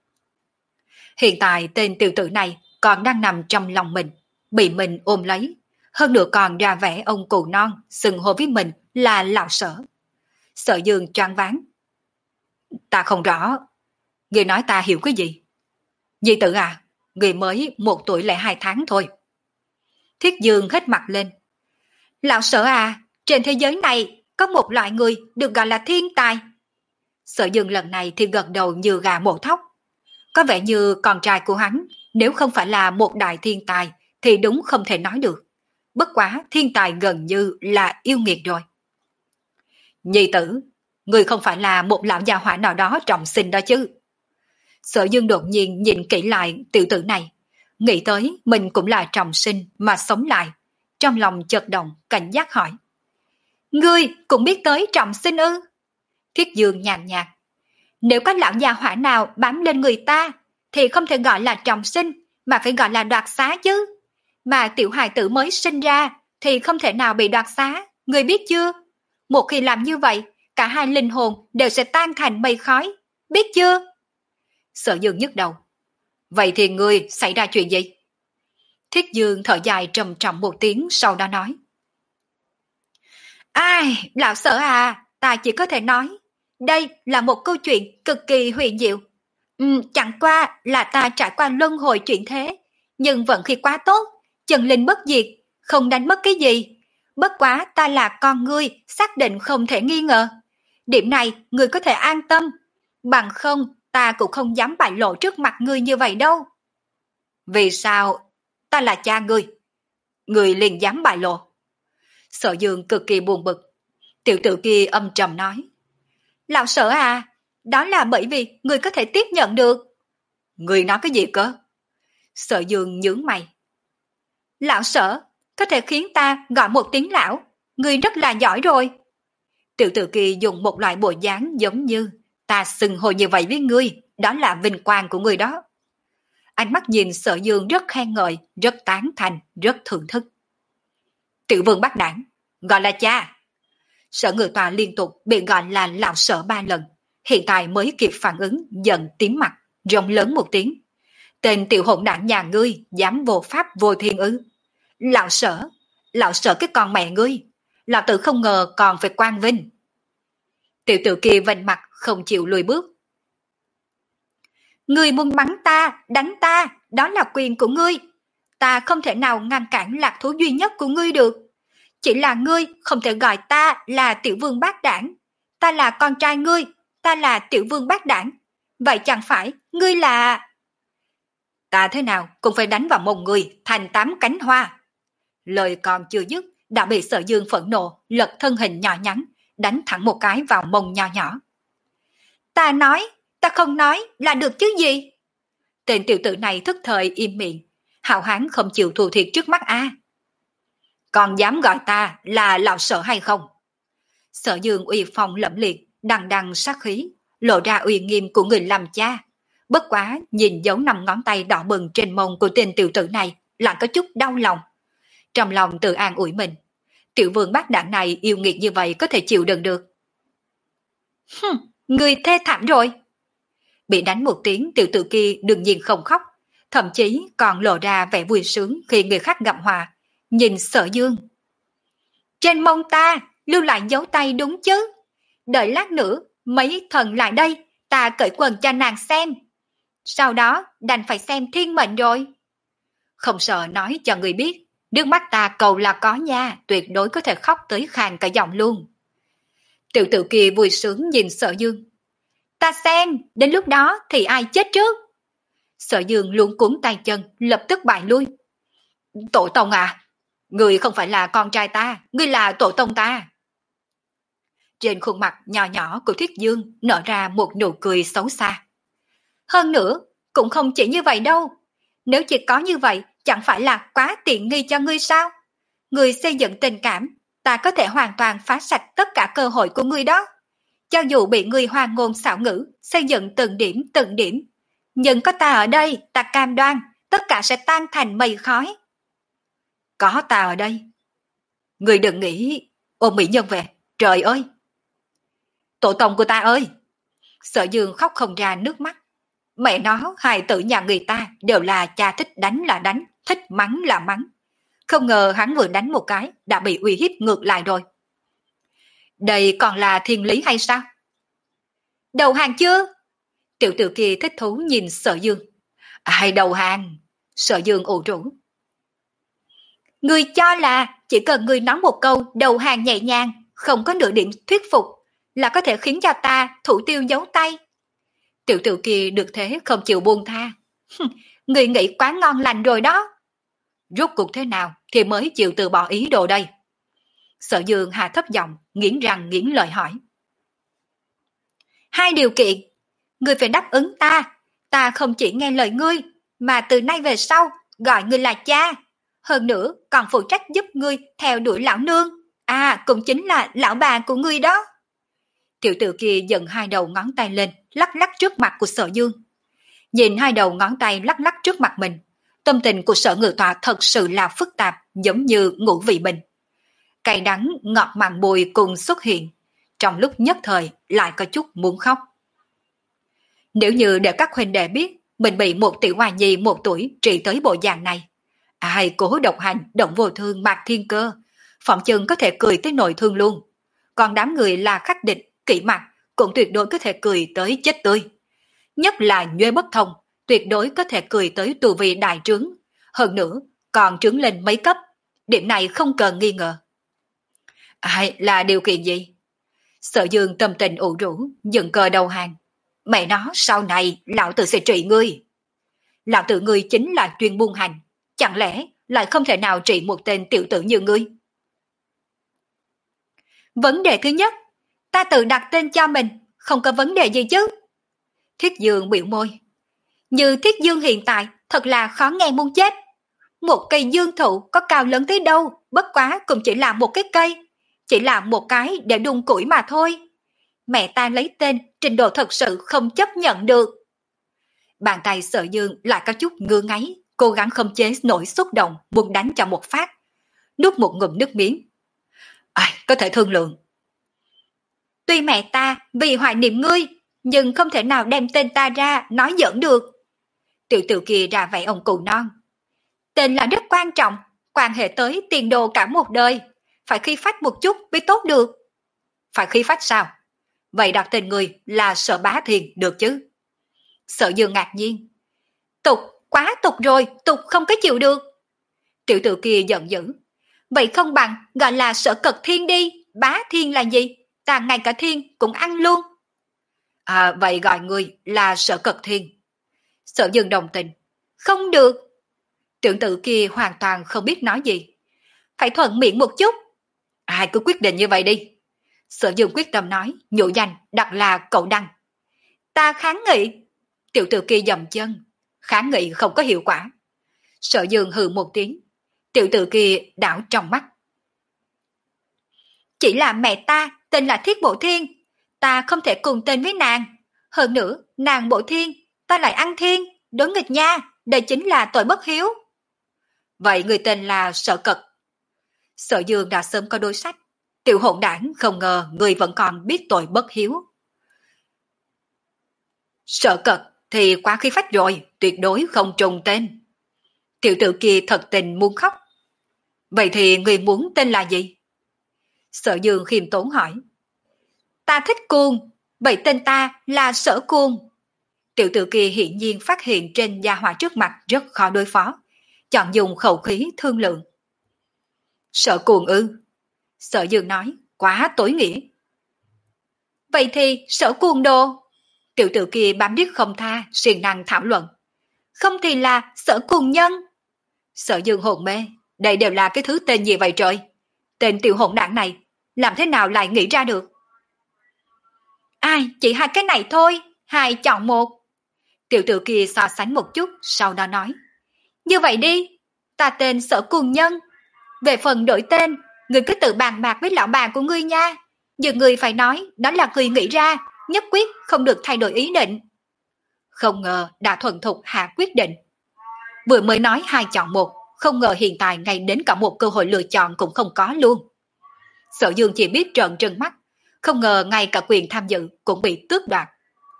[SPEAKER 1] Hiện tại tên tiểu tử này còn đang nằm trong lòng mình, bị mình ôm lấy, hơn nữa còn ra vẻ ông cụ non xưng hô với mình là lão Sở. Sở Dương choáng váng. Ta không rõ, người nói ta hiểu cái gì? Nhi tử à, người mới một tuổi lẻ hai tháng thôi. Thiết Dương hết mặt lên. Lão Sở à, trên thế giới này có một loại người được gọi là thiên tài. Sở Dương lần này thì gật đầu như gà mổ thóc. Có vẻ như con trai của hắn nếu không phải là một đại thiên tài thì đúng không thể nói được. Bất quá thiên tài gần như là yêu nghiệt rồi. Nhi tử, người không phải là một lão già hỏa nào đó trọng sinh đó chứ? Sở Dương đột nhiên nhìn kỹ lại tiểu tử này, nghĩ tới mình cũng là trọng sinh mà sống lại, trong lòng chợt động, cảnh giác hỏi. Ngươi cũng biết tới trọng sinh ư? Thiết Dương nhàn nhạt. Nếu có lão già hỏa nào bám lên người ta thì không thể gọi là trọng sinh mà phải gọi là đoạt xá chứ. Mà tiểu hài tử mới sinh ra thì không thể nào bị đoạt xá, ngươi biết chưa? Một khi làm như vậy, cả hai linh hồn đều sẽ tan thành mây khói, biết chưa? Sở Dương nhức đầu. Vậy thì ngươi xảy ra chuyện gì? Thiết Dương thở dài trầm trọng một tiếng, sau đó nói. Ai, lão Sở à, ta chỉ có thể nói, đây là một câu chuyện cực kỳ huyền diệu. Ừ, chẳng qua là ta trải qua luân hồi chuyển thế, nhưng vận khí quá tốt, chân linh bất diệt, không đánh mất cái gì. Bất quá ta là con ngươi, xác định không thể nghi ngờ. Điểm này ngươi có thể an tâm, bằng không ta cũng không dám bại lộ trước mặt ngươi như vậy đâu. Vì sao? Ta là cha ngươi, ngươi liền dám bại lộ? Sở Dương cực kỳ buồn bực. Tiểu tử kia âm trầm nói. Lão Sở à, đó là bởi vì ngươi có thể tiếp nhận được. Ngươi nói cái gì cơ? Sở Dương nhướng mày. Lão Sở, có thể khiến ta gọi một tiếng lão, ngươi rất là giỏi rồi. Tiểu tử kia dùng một loại bộ dáng giống như ta xưng hô như vậy với ngươi, đó là vinh quang của ngươi đó. Ánh mắt nhìn Sở Dương rất khen ngợi, rất tán thành, rất thưởng thức. Tiểu Vương bắt đảng, gọi là cha. Sở Ngự Tòa liên tục bị gọi là lão Sở ba lần, hiện tại mới kịp phản ứng, giận tím mặt, rống lớn một tiếng. Tên tiểu hỗn đản nhà ngươi dám vô pháp vô thiên ư? Lão Sở, lão Sở cái con mẹ ngươi, lão tử không ngờ còn phải quang vinh. Tiểu tử kia vành mặt không chịu lùi bước. Ngươi muốn mắng ta, đánh ta, đó là quyền của ngươi. Ta không thể nào ngăn cản lạc thú duy nhất của ngươi được. Chỉ là ngươi không thể gọi ta là tiểu vương bát đảng. Ta là con trai ngươi, ta là tiểu vương bát đảng. Vậy chẳng phải ngươi là... Ta thế nào cũng phải đánh vào mông ngươi thành tám cánh hoa. Lời còn chưa dứt đã bị Sở Dương phẫn nộ lật thân hình nhỏ nhắn, đánh thẳng một cái vào mông nho nhỏ. Ta nói, ta không nói là được chứ gì? Tên tiểu tử này thức thời im miệng, hào hán không chịu thua thiệt trước mắt a. Còn dám gọi ta là lão Sở hay không? Sở Dương uy phong lẫm liệt, đằng đằng sát khí, lộ ra uy nghiêm của người làm cha. Bất quá nhìn dấu năm ngón tay đỏ bừng trên mông của tên tiểu tử này lại có chút đau lòng. Trong lòng tự an ủi mình, tiểu vương bát đảng này yêu nghiệt như vậy có thể chịu đựng được. Hừm, người thê thảm rồi. Bị đánh một tiếng, tiểu tử kia đương nhiên không khóc, thậm chí còn lộ ra vẻ vui sướng khi người khác gặp họa, nhìn Sở Dương. Trên mông ta lưu lại dấu tay đúng chứ? Đợi lát nữa mấy thần lại đây, ta cởi quần cho nàng xem. Sau đó đành phải xem thiên mệnh rồi. Không sợ nói cho người biết, nước mắt ta cầu là có nha, tuyệt đối có thể khóc tới khàn cả giọng luôn. Tiểu tử kia vui sướng nhìn Sở Dương. Ta xem, đến lúc đó thì ai chết trước? Sở Dương luống cuống tay chân, lập tức bại lui. Tổ tông à, người không phải là con trai ta, ngươi là tổ tông ta. Trên khuôn mặt nhỏ nhỏ của Thiết Dương nở ra một nụ cười xấu xa. Hơn nữa, cũng không chỉ như vậy đâu. Nếu chỉ có như vậy, chẳng phải là quá tiện nghi cho ngươi sao? Ngươi xây dựng tình cảm, ta có thể hoàn toàn phá sạch tất cả cơ hội của ngươi đó. Cho dù bị ngươi hoang ngôn xảo ngữ, xây dựng từng điểm từng điểm. Nhưng có ta ở đây, ta cam đoan, tất cả sẽ tan thành mây khói. Có ta ở đây. Ngươi đừng nghĩ ôm mỹ nhân về, trời ơi! Tổ tông của ta ơi! Sở Dương khóc không ra nước mắt. Mẹ nó, hài tử nhà người ta đều là cha thích đánh là đánh, thích mắng là mắng. Không ngờ hắn vừa đánh một cái đã bị uy hiếp ngược lại rồi. Đây còn là thiên lý hay sao? Đầu hàng chưa? Tiểu tử kia thích thú nhìn Sở Dương. Ai đầu hàng? Sở Dương ủ rũ. Ngươi cho là chỉ cần ngươi nói một câu đầu hàng nhẹ nhàng, không có nửa điểm thuyết phục, là có thể khiến cho ta thủ tiêu giấu tay. Tiểu tử kia được thế không chịu buông tha. Ngươi nghĩ quá ngon lành rồi đó. Rốt cuộc thế nào thì mới chịu từ bỏ ý đồ đây? Sở Dương hạ thấp giọng, nghiến răng nghiến lợi hỏi. Hai điều kiện. Ngươi phải đáp ứng ta. Ta không chỉ nghe lời ngươi, mà từ nay về sau gọi ngươi là cha. Hơn nữa còn phụ trách giúp ngươi theo đuổi lão nương. À, cũng chính là lão bà của ngươi đó. Tiểu tử kia giận hai đầu ngón tay lên, lắc lắc trước mặt của Sở Dương. Nhìn hai đầu ngón tay lắc lắc trước mặt mình, tâm tình của Sở Ngự Tọa thật sự là phức tạp, giống như ngũ vị bình. Cay đắng, ngọt mặn bùi cùng xuất hiện, trong lúc nhất thời lại có chút muốn khóc. Nếu như để các huynh đệ biết mình bị một tiểu hoa nhi một tuổi trị tới bộ dạng này, ai cố độc hành, động vô thương mạc thiên cơ, phỏng chừng có thể cười tới nội thương luôn. Còn đám người là khách địch, kỵ mặt cũng tuyệt đối có thể cười tới chết tươi. Nhất là Nhuê Bất Thông, tuyệt đối có thể cười tới tù vị đại trướng. Hơn nữa, còn trướng lên mấy cấp. Điểm này không cần nghi ngờ. Ai là điều kiện gì? Sở Dương tâm tình ủ rũ, dừng cờ đầu hàng. Mẹ nó, sau này lão tử sẽ trị ngươi. Lão tử ngươi chính là chuyên buôn hành. Chẳng lẽ lại không thể nào trị một tên tiểu tử như ngươi? Vấn đề thứ nhất, ta tự đặt tên cho mình, không có vấn đề gì chứ? Thiết Dương biểu môi. Như Thiết Dương hiện tại thật là khó nghe muốn chết. Một cây dương thụ có cao lớn tới đâu, bất quá cũng chỉ là một cái cây, chỉ là một cái để đun củi mà thôi. Mẹ ta lấy tên trình độ thật sự không chấp nhận được. Bàn tay Sở Dương lại có chút ngứa ngáy, cố gắng không chế nổi xúc động, muốn đánh cho một phát. Nuốt một ngụm nước miếng. À, có thể thương lượng. Tuy mẹ ta vì hoài niệm ngươi, nhưng không thể nào đem tên ta ra nói giỡn được. Tiểu tử kia ra vẻ ông cụ non. Tên là rất quan trọng, quan hệ tới tiền đồ cả một đời, phải khí phách một chút mới tốt được. Phải khí phách sao? Vậy đặt tên người là Sở Bá Thiên được chứ? Sở Dương ngạc nhiên. Tục, quá tục rồi, tục không có chịu được. Tiểu tử kia giận dữ. Vậy không bằng gọi là Sở Cật Thiên đi, Bá Thiên là gì? Ta ngay cả thiên cũng ăn luôn. À, vậy gọi người là Sở Cật Thiên. Sở Dương đồng tình. Không được. Tiểu tử kia hoàn toàn không biết nói gì. Phải thuận miệng một chút. Ai cứ quyết định như vậy đi. Sở Dương quyết tâm nói, nhũ danh đặt là Cậu Đăng. Ta kháng nghị. Tiểu tử kia dầm chân. Kháng nghị không có hiệu quả. Sở Dương hừ một tiếng. Tiểu tử kia đảo trong mắt. Chỉ là mẹ ta tên là Thiết Bộ Thiên. Ta không thể cùng tên với nàng. Hơn nữa, nàng Bộ Thiên, ta lại ăn thiên, đối nghịch nha. Đây chính là tội bất hiếu. Vậy người tên là Sở Cật. Sở Dương đã sớm có đối sách. Tiểu hỗn đảng không ngờ người vẫn còn biết tội bất hiếu. Sở Cật thì quá khí phách rồi, tuyệt đối không trùng tên. Tiểu tử kia thật tình muốn khóc. Vậy thì người muốn tên là gì? Sở Dương khiêm tốn hỏi. Ta thích cuồng, vậy tên ta là Sở Cuồng. Tiểu tử kia hiển nhiên phát hiện trên gia hỏa trước mặt rất khó đối phó, chọn dùng khẩu khí thương lượng. Sở Cuồng ư? Sở Dương nói, quá tối nghĩa. Vậy thì Sở Cuồng đồ. Tiểu tử kia bám điếc không tha, siêng năng thảo luận. Không thì là Sở Cuồng Nhân. Sở Dương hồn mê, đây đều là cái thứ tên gì vậy trời? Tên tiểu hỗn đảng này, làm thế nào lại nghĩ ra được? Ai, chỉ hai cái này thôi, hai chọn một. Tiểu tử kia so sánh một chút, sau đó nói. Như vậy đi, ta tên Sở Cuồng Nhân. Về phần đổi tên, ngươi cứ tự bàn bạc với lão bà của ngươi nha. Nhưng ngươi phải nói, đó là ngươi nghĩ ra, nhất quyết không được thay đổi ý định. Không ngờ đã thuần thục hạ quyết định. Vừa mới nói hai chọn một, không ngờ hiện tại ngay đến cả một cơ hội lựa chọn cũng không có luôn. Sở Dương chỉ biết trợn trừng mắt, không ngờ ngay cả quyền tham dự cũng bị tước đoạt.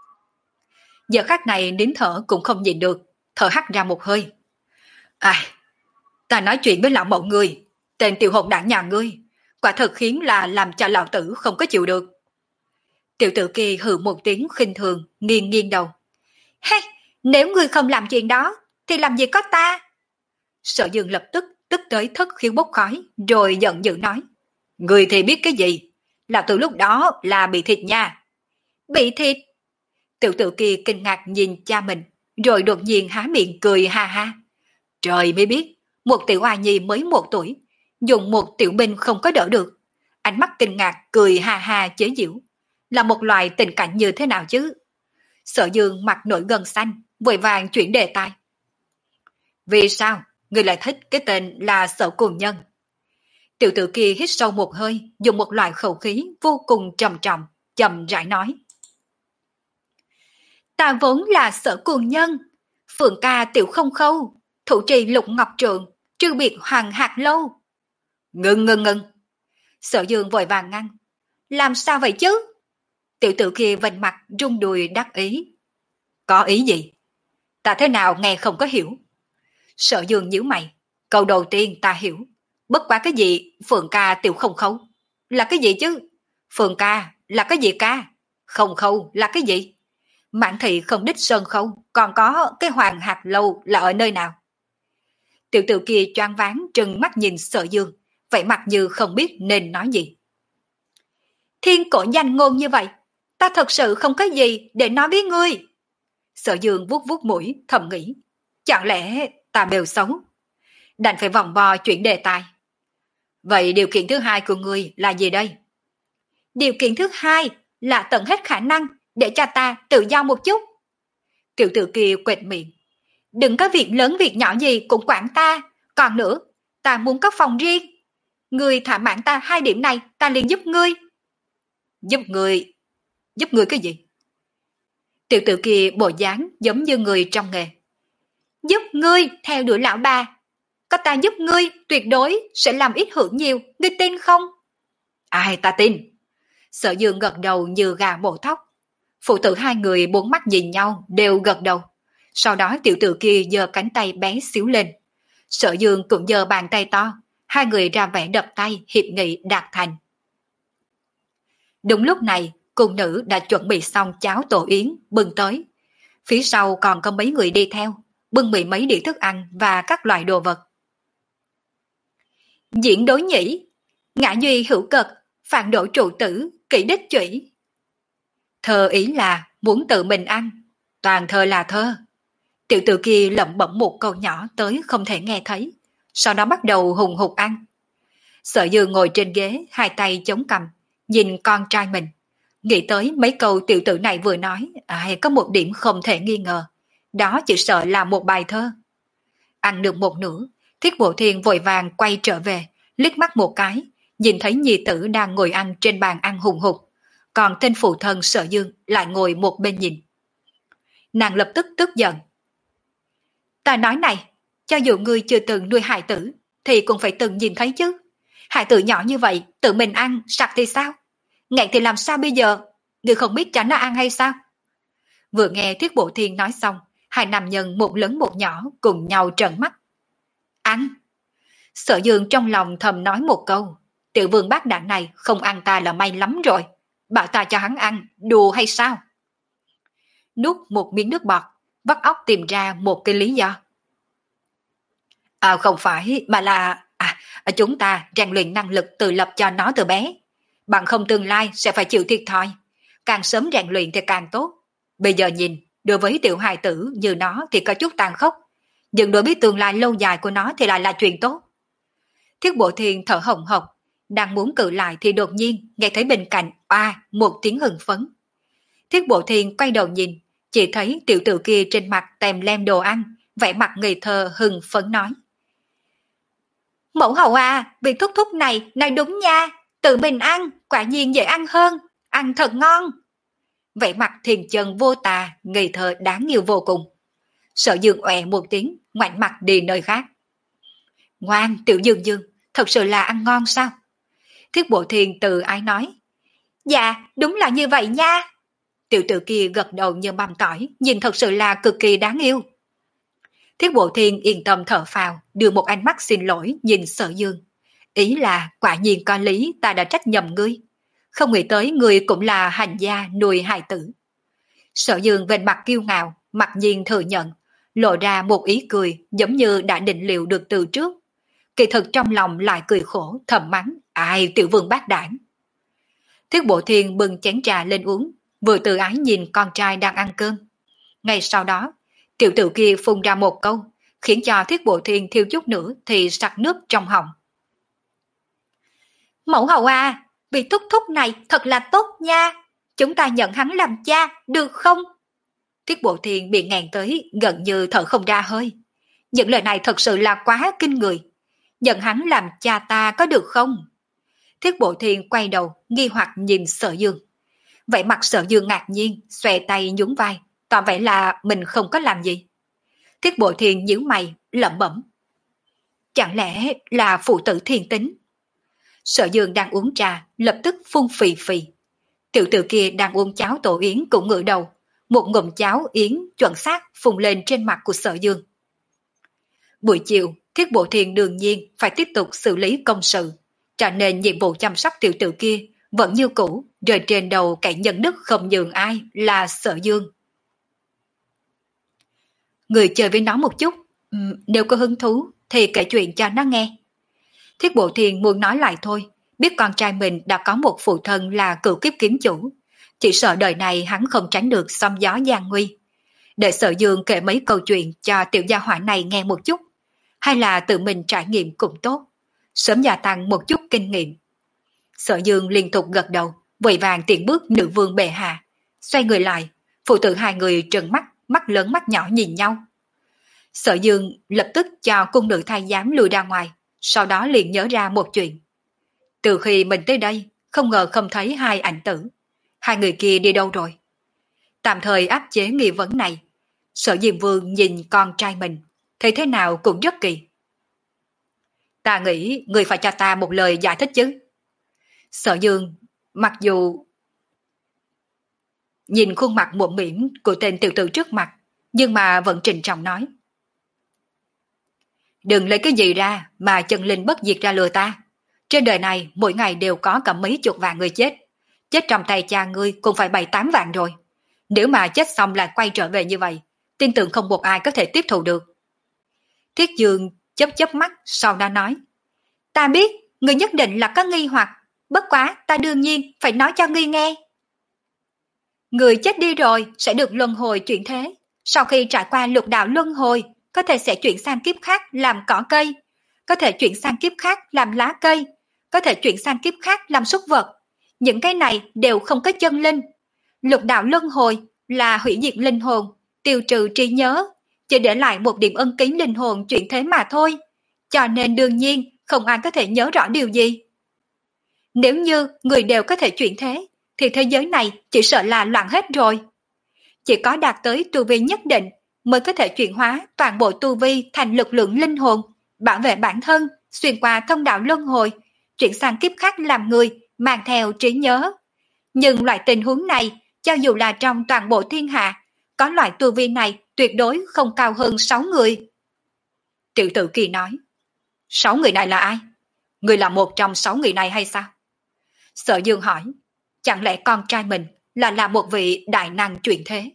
[SPEAKER 1] Giờ khắc này nín thở cũng không nhịn được, thở hắt ra một hơi. Ai, ta nói chuyện với lão mẫu ngươi, tên tiểu hỗn đảng nhà ngươi, quả thật khiến là làm cho lão tử không có chịu được. Tiểu tử kia hừ một tiếng khinh thường, nghiêng nghiêng đầu. Hey, nếu ngươi không làm chuyện đó, thì làm gì có ta? Sở Dương lập tức tức tới thất khiếu bốc khói, rồi giận dữ nói. Ngươi thì biết cái gì? Lão tử lúc đó là bị thịt nha. Bị thịt? Tiểu tử kia kinh ngạc nhìn cha mình, rồi đột nhiên há miệng cười ha ha. Trời mới biết, một tiểu oa nhi mới một tuổi, dùng một tiểu binh không có đỡ được. Ánh mắt kinh ngạc cười ha ha chế giễu. Là một loại tình cảnh như thế nào chứ? Sở Dương mặt nổi gân xanh, vội vàng chuyển đề tài. Vì sao người lại thích cái tên là Sở Cuồng Nhân? Tiểu tử kia hít sâu một hơi, dùng một loại khẩu khí vô cùng trầm trọng, chậm rãi nói. Ta vốn là Sở Cuồng Nhân, phượng ca tiểu không khâu, thủ trì lục ngọc trượng, trừ biệt hoàng hạt lâu. Ngưng ngưng ngưng. Sở Dương vội vàng ngăn. Làm sao vậy chứ? Tiểu tử kia vành mặt rung đùi đắc ý. Có ý gì? Ta thế nào nghe không có hiểu. Sở Dương nhíu mày. Câu đầu tiên ta hiểu. Bất quá cái gì phượng ca tiểu không khâu? Là cái gì chứ? Phượng ca là cái gì ca? Không khâu là cái gì? Mãn thị không đích sơn khâu, còn có cái hoàng hạt lâu là ở nơi nào? Tiểu tử kia choáng váng trừng mắt nhìn Sở Dương, vậy mặt như không biết nên nói gì. Thiên cổ danh ngôn như vậy, ta thật sự không có gì để nói với ngươi. Sở Dương vuốt vuốt mũi, thầm nghĩ. Chẳng lẽ ta bèo xấu? Đành phải vòng vo chuyển đề tài. Vậy điều kiện thứ hai của ngươi là gì đây? Điều kiện thứ hai là tận hết khả năng để cho ta tự do một chút. Tiểu tử kia quệt miệng. Đừng có việc lớn việc nhỏ gì cũng quản ta. Còn nữa, ta muốn có phòng riêng. Ngươi thỏa mãn ta hai điểm này, ta liền giúp ngươi. Giúp ngươi? Giúp ngươi cái gì? Tiểu tử kia bộ dáng giống như người trong nghề. Giúp ngươi theo đuổi lão bà. Có ta giúp ngươi tuyệt đối sẽ làm ít hưởng nhiều, ngươi tin không? Ai ta tin? Sở Dương gật đầu như gà bổ thóc. Phụ tử hai người bốn mắt nhìn nhau đều gật đầu. Sau đó tiểu tử kia giơ cánh tay bé xíu lên. Sở Dương cũng giơ bàn tay to, hai người ra vẻ đập tay hiệp nghị đạt thành. Đúng lúc này, cung nữ đã chuẩn bị xong cháo tổ yến bưng tới. Phía sau còn có mấy người đi theo, bưng mì mấy đĩa thức ăn và các loại đồ vật. Diễn đối nhỉ, ngã duy hữu cực, phản độ trụ tử, kỹ đích chủy. Thơ ý là muốn tự mình ăn, toàn thơ là thơ. Tiểu tử kia lẩm bẩm một câu nhỏ tới không thể nghe thấy, sau đó bắt đầu hùng hục ăn. Sở Dương ngồi trên ghế, hai tay chống cằm, nhìn con trai mình. Nghĩ tới mấy câu tiểu tử này vừa nói, ai có một điểm không thể nghi ngờ. Đó chỉ sợ là một bài thơ. Ăn được một nửa, Thiết Bộ Thiên vội vàng quay trở về, liếc mắt một cái, nhìn thấy nhi tử đang ngồi ăn trên bàn ăn hùng hục, còn tên phụ thân Sở Dương lại ngồi một bên nhìn. Nàng lập tức tức giận. Ta nói này, cho dù ngươi chưa từng nuôi hài tử, thì cũng phải từng nhìn thấy chứ. Hài tử nhỏ như vậy, tự mình ăn, sặc thì sao? Ngẹn thì làm sao bây giờ? Ngươi không biết cho nó ăn hay sao? Vừa nghe Thiết Bộ Thiên nói xong, hai nam nhân một lớn một nhỏ cùng nhau trợn mắt. Ăn! Sở Dương trong lòng thầm nói một câu. Tiểu vương bác đạn này không ăn ta là may lắm rồi. Bảo ta cho hắn ăn, đùa hay sao? Nuốt một miếng nước bọt, vắt óc tìm ra một cái lý do. À không phải, mà là... À, chúng ta rèn luyện năng lực tự lập cho nó từ bé. Bằng không tương lai sẽ phải chịu thiệt thòi. Càng sớm rèn luyện thì càng tốt. Bây giờ nhìn, đối với tiểu hài tử như nó thì có chút tàn khốc. Nhưng đối với tương lai lâu dài của nó thì lại là chuyện tốt. Thiết Bộ Thiên thở hồng hộc, đang muốn cự lại thì đột nhiên nghe thấy bên cạnh oa một tiếng hưng phấn. Thiết Bộ Thiên quay đầu nhìn, chỉ thấy tiểu tử kia trên mặt tèm lem đồ ăn, vẻ mặt ngây thơ hưng phấn nói. Mẫu hậu à, vị thúc thúc này nói đúng nha, tự mình ăn, quả nhiên dễ ăn hơn, ăn thật ngon. Vẻ mặt thiền chân vô tà, ngây thơ đáng yêu vô cùng. Sở Dương ọe một tiếng, ngoảnh mặt đi nơi khác. Ngoan, tiểu Dương Dương, thật sự là ăn ngon sao? Thiết Bộ Thiên từ ái nói. Dạ, đúng là như vậy nha. Tiểu tử kia gật đầu như băm tỏi, nhìn thật sự là cực kỳ đáng yêu. Thiết Bộ Thiên yên tâm thở phào, đưa một ánh mắt xin lỗi nhìn Sở Dương. Ý là quả nhiên có lý ta đã trách nhầm ngươi. Không nghĩ tới ngươi cũng là hành gia nuôi hài tử. Sở Dương về mặt kiêu ngạo, mặc nhiên thừa nhận, lộ ra một ý cười giống như đã định liệu được từ trước. Kỳ thực trong lòng lại cười khổ, thầm mắng, ai tiểu vương bác đảng. Thiết Bộ Thiên bưng chén trà lên uống, vừa tự ái nhìn con trai đang ăn cơm. Ngay sau đó, tiểu tử kia phun ra một câu, khiến cho Thiết Bộ Thiên thiếu chút nữa thì sặc nước trong họng. Mẫu hậu à, vị thúc thúc này thật là tốt nha, chúng ta nhận hắn làm cha, được không? Thiết Bộ Thiên bị ngàn tới, gần như thở không ra hơi. Những lời này thật sự là quá kinh người. Nhận hắn làm cha ta có được không? Thiết Bộ Thiên quay đầu, nghi hoặc nhìn Sở Dương. Vậy mặt Sở Dương ngạc nhiên, xòe tay nhún vai, tỏ vẻ là mình không có làm gì. Thiết Bộ Thiên nhíu mày, lẩm bẩm. Chẳng lẽ là phụ tử thiên tính? Sở Dương đang uống trà, lập tức phun phì phì. Tiểu tử kia đang uống cháo tổ yến cũng ngửa đầu. Một ngụm cháo yến chuẩn xác phun lên trên mặt của Sở Dương. Buổi chiều, Thiết Bộ Thiên đương nhiên phải tiếp tục xử lý công sự, cho nên nhiệm vụ chăm sóc tiểu tử kia vẫn như cũ, rơi trên đầu kẻ nhân đức không nhường ai là Sở Dương. Người chơi với nó một chút, uhm, nếu có hứng thú thì kể chuyện cho nó nghe. Thiết Bộ Thiên muốn nói lại thôi, biết con trai mình đã có một phụ thân là cựu kiếp kiếm chủ, chỉ sợ đời này hắn không tránh được sóng gió gian nguy. Để Sở Dương kể mấy câu chuyện cho tiểu gia hỏa này nghe một chút, hay là tự mình trải nghiệm cũng tốt, sớm gia tăng một chút kinh nghiệm. Sở Dương liên tục gật đầu, vội vàng tiện bước nữ vương bệ hạ, xoay người lại, phụ tử hai người trừng mắt, mắt lớn mắt nhỏ nhìn nhau. Sở Dương lập tức cho cung nữ thái giám lùi ra ngoài, sau đó liền nhớ ra một chuyện. Từ khi mình tới đây, không ngờ không thấy hai ảnh tử. Hai người kia đi đâu rồi? Tạm thời áp chế nghi vấn này, Sở Diêm Vương nhìn con trai mình, thấy thế nào cũng rất kỳ. Ta nghĩ người phải cho ta một lời giải thích chứ. Sở Dương, mặc dù... Nhìn khuôn mặt muộn mỉm của tên tiểu tử trước mặt, nhưng mà vẫn trịnh trọng nói. Đừng lấy cái gì ra mà chân linh bất diệt ra lừa ta. Trên đời này mỗi ngày đều có cả mấy chục vạn người chết. Chết trong tay cha ngươi cũng phải bảy tám vạn rồi. Nếu mà chết xong lại quay trở về như vậy, tin tưởng không một ai có thể tiếp thụ được. Thiết Dương chớp chớp mắt sau đó nói. Ta biết, ngươi nhất định là có nghi hoặc, bất quá ta đương nhiên phải nói cho ngươi nghe. Người chết đi rồi sẽ được luân hồi chuyển thế. Sau khi trải qua lục đạo luân hồi, có thể sẽ chuyển sang kiếp khác làm cỏ cây, có thể chuyển sang kiếp khác làm lá cây, có thể chuyển sang kiếp khác làm súc vật. Những cái này đều không có chân linh. Lục đạo luân hồi là hủy diệt linh hồn, tiêu trừ trí nhớ, chỉ để lại một điểm ân ký linh hồn chuyển thế mà thôi. Cho nên đương nhiên không ai có thể nhớ rõ điều gì. Nếu như người đều có thể chuyển thế, thì thế giới này chỉ sợ là loạn hết rồi. Chỉ có đạt tới tu vi nhất định mới có thể chuyển hóa toàn bộ tu vi thành lực lượng linh hồn, bảo vệ bản thân, xuyên qua thông đạo luân hồi, chuyển sang kiếp khác làm người, mang theo trí nhớ. Nhưng loại tình huống này, cho dù là trong toàn bộ thiên hạ, có loại tu vi này tuyệt đối không cao hơn sáu người. Tiểu tử Kỳ nói, sáu người này là ai? Người là một trong sáu người này hay sao? Sở Dương hỏi, chẳng lẽ con trai mình là là một vị đại năng chuyển thế?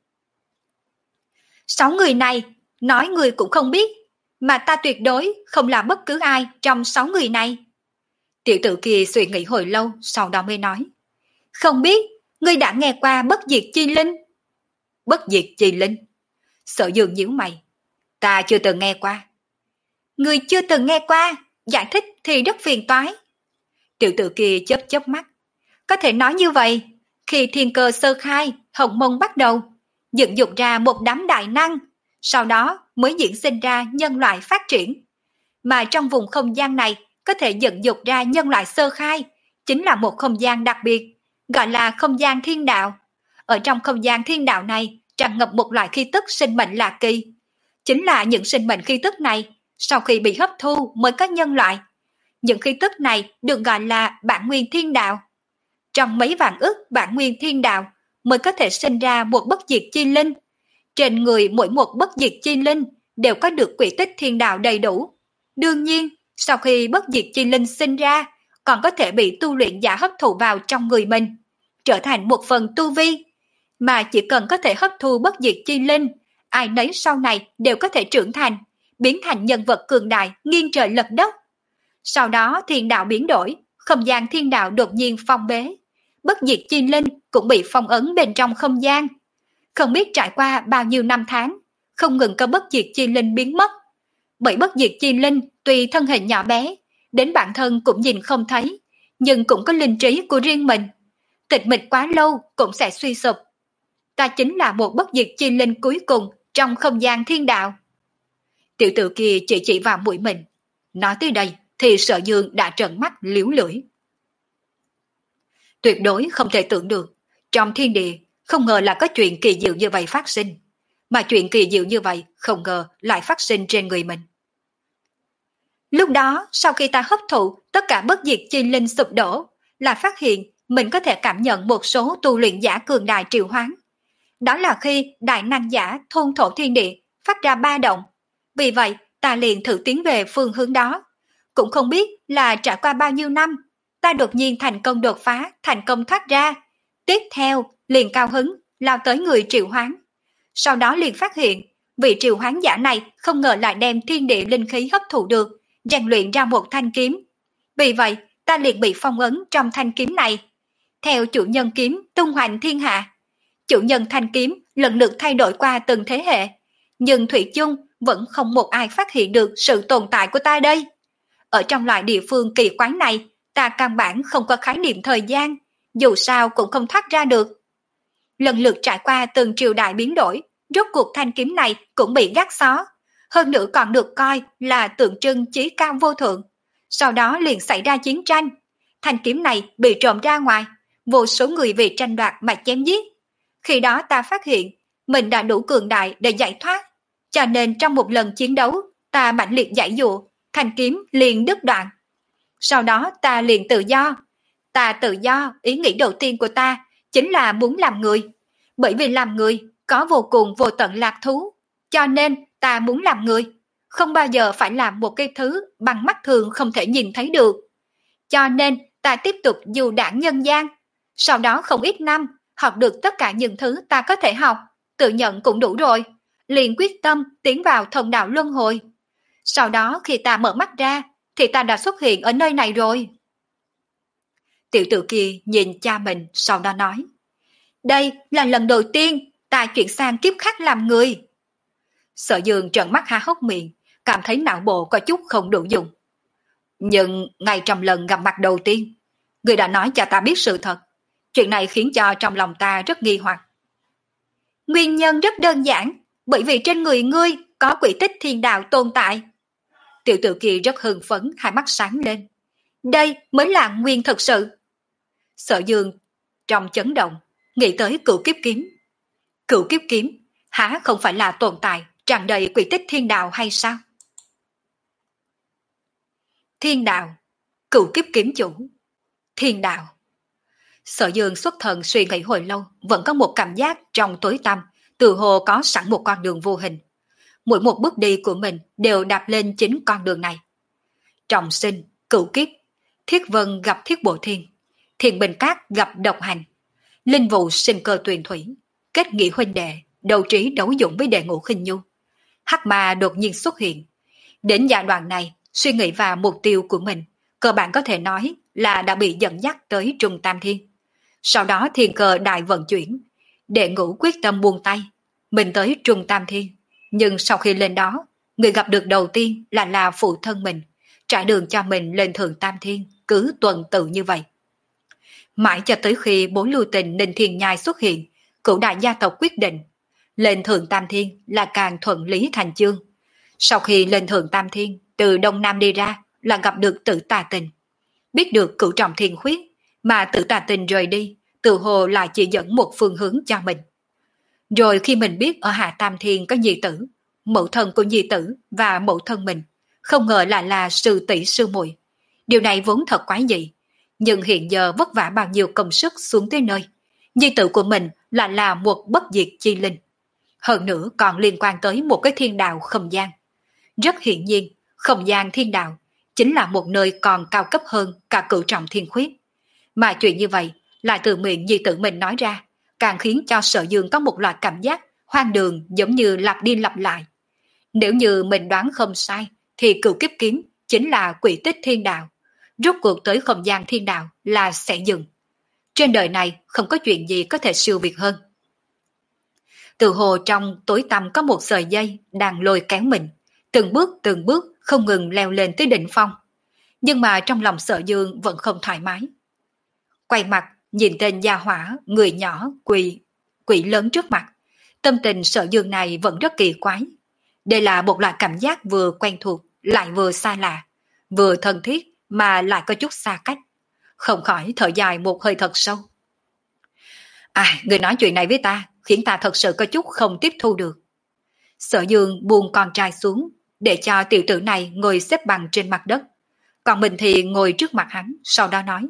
[SPEAKER 1] Sáu người này, nói người cũng không biết, mà ta tuyệt đối không là bất cứ ai trong sáu người này. Tiểu tử kia suy nghĩ hồi lâu, sau đó mới nói, không biết, ngươi đã nghe qua bất diệt chi linh? Bất diệt chi linh? Sở Dương nhíu mày, ta chưa từng nghe qua. Ngươi chưa từng nghe qua, giải thích thì rất phiền toái. Tiểu tử kia chớp chớp mắt, có thể nói như vậy, khi thiên cơ sơ khai, hồng mông bắt đầu, dựng dục ra một đám đại năng, sau đó mới diễn sinh ra nhân loại phát triển. Mà trong vùng không gian này có thể dựng dục ra nhân loại sơ khai, chính là một không gian đặc biệt, gọi là không gian thiên đạo. Ở trong không gian thiên đạo này tràn ngập một loại khí tức sinh mệnh lạ kỳ. Chính là những sinh mệnh khí tức này, sau khi bị hấp thu mới có nhân loại. Những khí tức này được gọi là bản nguyên thiên đạo. Trong mấy vạn ức bản nguyên thiên đạo mới có thể sinh ra một bất diệt chi linh. Trên người mỗi một bất diệt chi linh đều có được quỹ tích thiên đạo đầy đủ. Đương nhiên, sau khi bất diệt chi linh sinh ra, còn có thể bị tu luyện giả hấp thụ vào trong người mình, trở thành một phần tu vi. Mà chỉ cần có thể hấp thu bất diệt chi linh, ai nấy sau này đều có thể trưởng thành, biến thành nhân vật cường đại nghiêng trời lật đất. Sau đó thiên đạo biến đổi, không gian thiên đạo đột nhiên phong bế. Bất diệt chi linh cũng bị phong ấn bên trong không gian. Không biết trải qua bao nhiêu năm tháng, không ngừng có bất diệt chi linh biến mất. Bởi bất diệt chi linh tuy thân hình nhỏ bé, đến bản thân cũng nhìn không thấy, nhưng cũng có linh trí của riêng mình. Tịch mịch quá lâu cũng sẽ suy sụp. Ta chính là một bất diệt chi linh cuối cùng trong không gian thiên đạo. Tiểu tử kia chỉ chỉ vào mũi mình. Nói tới đây thì Sở Dương đã trợn mắt liếu lưỡi. Tuyệt đối không thể tưởng được, trong thiên địa không ngờ là có chuyện kỳ diệu như vậy phát sinh, mà chuyện kỳ diệu như vậy không ngờ lại phát sinh trên người mình. Lúc đó, sau khi ta hấp thụ tất cả bất diệt chi linh sụp đổ, là phát hiện mình có thể cảm nhận một số tu luyện giả cường đại triệu hoán. Đó là khi đại năng giả thôn thổ thiên địa phát ra ba động. Vì vậy, ta liền thử tiến về phương hướng đó. Cũng không biết là trải qua bao nhiêu năm, ta đột nhiên thành công đột phá, thành công thoát ra. Tiếp theo, liền cao hứng, lao tới người triệu hoán. Sau đó liền phát hiện, vị triệu hoán giả này không ngờ lại đem thiên địa linh khí hấp thụ được, rèn luyện ra một thanh kiếm. Vì vậy, ta liền bị phong ấn trong thanh kiếm này. Theo chủ nhân kiếm tung hoành thiên hạ, chủ nhân thanh kiếm lần lượt thay đổi qua từng thế hệ, nhưng thủy chung vẫn không một ai phát hiện được sự tồn tại của ta đây. Ở trong loại địa phương kỳ quái này, ta căn bản không có khái niệm thời gian, dù sao cũng không thoát ra được. Lần lượt trải qua từng triều đại biến đổi, rốt cuộc thanh kiếm này cũng bị gác xó, hơn nữa còn được coi là tượng trưng chí cao vô thượng. Sau đó liền xảy ra chiến tranh, thanh kiếm này bị trộm ra ngoài, vô số người vì tranh đoạt mà chém giết. Khi đó ta phát hiện mình đã đủ cường đại để giải thoát, cho nên trong một lần chiến đấu ta mãnh liệt giải dụa, thanh kiếm liền đứt đoạn. Sau đó ta liền tự do. Ta tự do, ý nghĩ đầu tiên của ta chính là muốn làm người. Bởi vì làm người có vô cùng vô tận lạc thú, cho nên ta muốn làm người, không bao giờ phải làm một cái thứ bằng mắt thường không thể nhìn thấy được. Cho nên ta tiếp tục du đãng nhân gian, sau đó không ít năm, học được tất cả những thứ ta có thể học, tự nhận cũng đủ rồi, liền quyết tâm tiến vào thông đạo luân hồi. Sau đó khi ta mở mắt ra, thì ta đã xuất hiện ở nơi này rồi. Tiểu tử kia nhìn cha mình, sau đó nói, đây là lần đầu tiên ta chuyển sang kiếp khác làm người. Sở Dương trợn mắt há hốc miệng, cảm thấy não bộ có chút không đủ dùng. Nhưng ngay trong lần gặp mặt đầu tiên, người đã nói cho ta biết sự thật. Chuyện này khiến cho trong lòng ta rất nghi hoặc. Nguyên nhân rất đơn giản, bởi vì trên người ngươi có quỷ tích thiên đạo tồn tại. Tiểu tử kia rất hưng phấn, hai mắt sáng lên. Đây mới là nguyên thực sự. Sở Dương trong chấn động, nghĩ tới cửu kiếp kiếm. Cửu kiếp kiếm, há không phải là tồn tại tràn đầy quỷ tích thiên đạo hay sao? Thiên đạo, cửu kiếp kiếm chủ, thiên đạo. Sở Dương xuất thần suy nghĩ hồi lâu, vẫn có một cảm giác trong tối tăm, từ hồ có sẵn một con đường vô hình. Mỗi một bước đi của mình đều đạp lên chính con đường này. Trọng sinh, cửu kiếp, Thiết Vân gặp Thiết Bộ Thiên, Thiền Bình Cát gặp Độc Hành, Linh Vụ sinh cơ tuyền thủy, kết nghĩa huynh đệ, đấu trí đấu dũng với đệ ngũ khinh nhu. Hắc Ma đột nhiên xuất hiện. Đến giai đoạn này, suy nghĩ và mục tiêu của mình, cơ bản có thể nói là đã bị dẫn dắt tới Trung Tam Thiên. Sau đó thiên cơ đại vận chuyển, đệ ngũ quyết tâm buông tay, mình tới Trung Tam Thiên. Nhưng sau khi lên đó, người gặp được đầu tiên là là phụ thân mình, trải đường cho mình lên Thượng Tam Thiên, cứ tuần tự như vậy. Mãi cho tới khi bối lưu tình Ninh Thiên Nhai xuất hiện, cửu đại gia tộc quyết định, lên Thượng Tam Thiên là càng thuận lý thành chương. Sau khi lên Thượng Tam Thiên, từ Đông Nam đi ra là gặp được Tử Tà Tình. Biết được cửu trọng thiên khuyết, mà Tử Tà Tình rời đi, tự hồ lại chỉ dẫn một phương hướng cho mình. Rồi khi mình biết ở Hạ Tam Thiên có nhi tử, mẫu thân của nhi tử và mẫu thân mình, không ngờ lại là sư tỷ sư muội. Điều này vốn thật quái dị, nhưng hiện giờ vất vả bao nhiêu công sức xuống tới nơi, nhi tử của mình lại là một bất diệt chi linh. Hơn nữa còn liên quan tới một cái thiên đạo không gian. Rất hiển nhiên, không gian thiên đạo chính là một nơi còn cao cấp hơn cả cửu trọng thiên khuyết. Mà chuyện như vậy lại từ miệng nhi tử mình nói ra, càng khiến cho Sở Dương có một loại cảm giác hoang đường, giống như lặp đi lặp lại. Nếu như mình đoán không sai, thì cửu kiếp kiếm chính là quỷ tích thiên đạo. Rốt cuộc tới không gian thiên đạo là sẽ dừng. Trên đời này không có chuyện gì có thể siêu việt hơn. Từ hồ trong tối tăm có một sợi dây đang lôi kéo mình, từng bước từng bước không ngừng leo lên tới đỉnh phong. Nhưng mà trong lòng Sở Dương vẫn không thoải mái. Quay mặt nhìn tên gia hỏa, người nhỏ, quỷ, quỷ lớn trước mặt. Tâm tình Sở Dương này vẫn rất kỳ quái. Đây là một loại cảm giác vừa quen thuộc, lại vừa xa lạ, vừa thân thiết mà lại có chút xa cách. Không khỏi thở dài một hơi thật sâu. À, người nói chuyện này với ta, khiến ta thật sự có chút không tiếp thu được. Sở Dương buông con trai xuống, để cho tiểu tử này ngồi xếp bằng trên mặt đất. Còn mình thì ngồi trước mặt hắn, sau đó nói.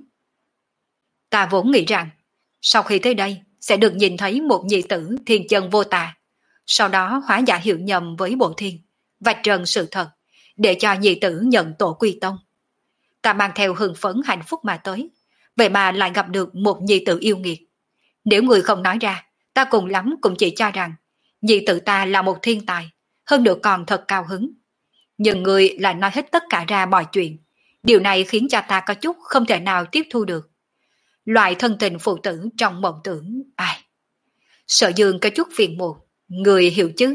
[SPEAKER 1] Ta vốn nghĩ rằng, sau khi tới đây, sẽ được nhìn thấy một nhị tử thiên chân vô tà. Sau đó hóa giả hiệu nhầm với bộ thiên, vạch trần sự thật, để cho nhị tử nhận tổ quy tông. Ta mang theo hưng phấn hạnh phúc mà tới, vậy mà lại gặp được một nhị tử yêu nghiệt. Nếu người không nói ra, ta cùng lắm cũng chỉ cho rằng nhị tử ta là một thiên tài, hơn nữa còn thật cao hứng. Nhưng người lại nói hết tất cả ra mọi chuyện. Điều này khiến cho ta có chút không thể nào tiếp thu được. Loại thân tình phụ tử trong mộng tưởng, ai? Sở Dương có chút phiền muộn, người hiểu chứ?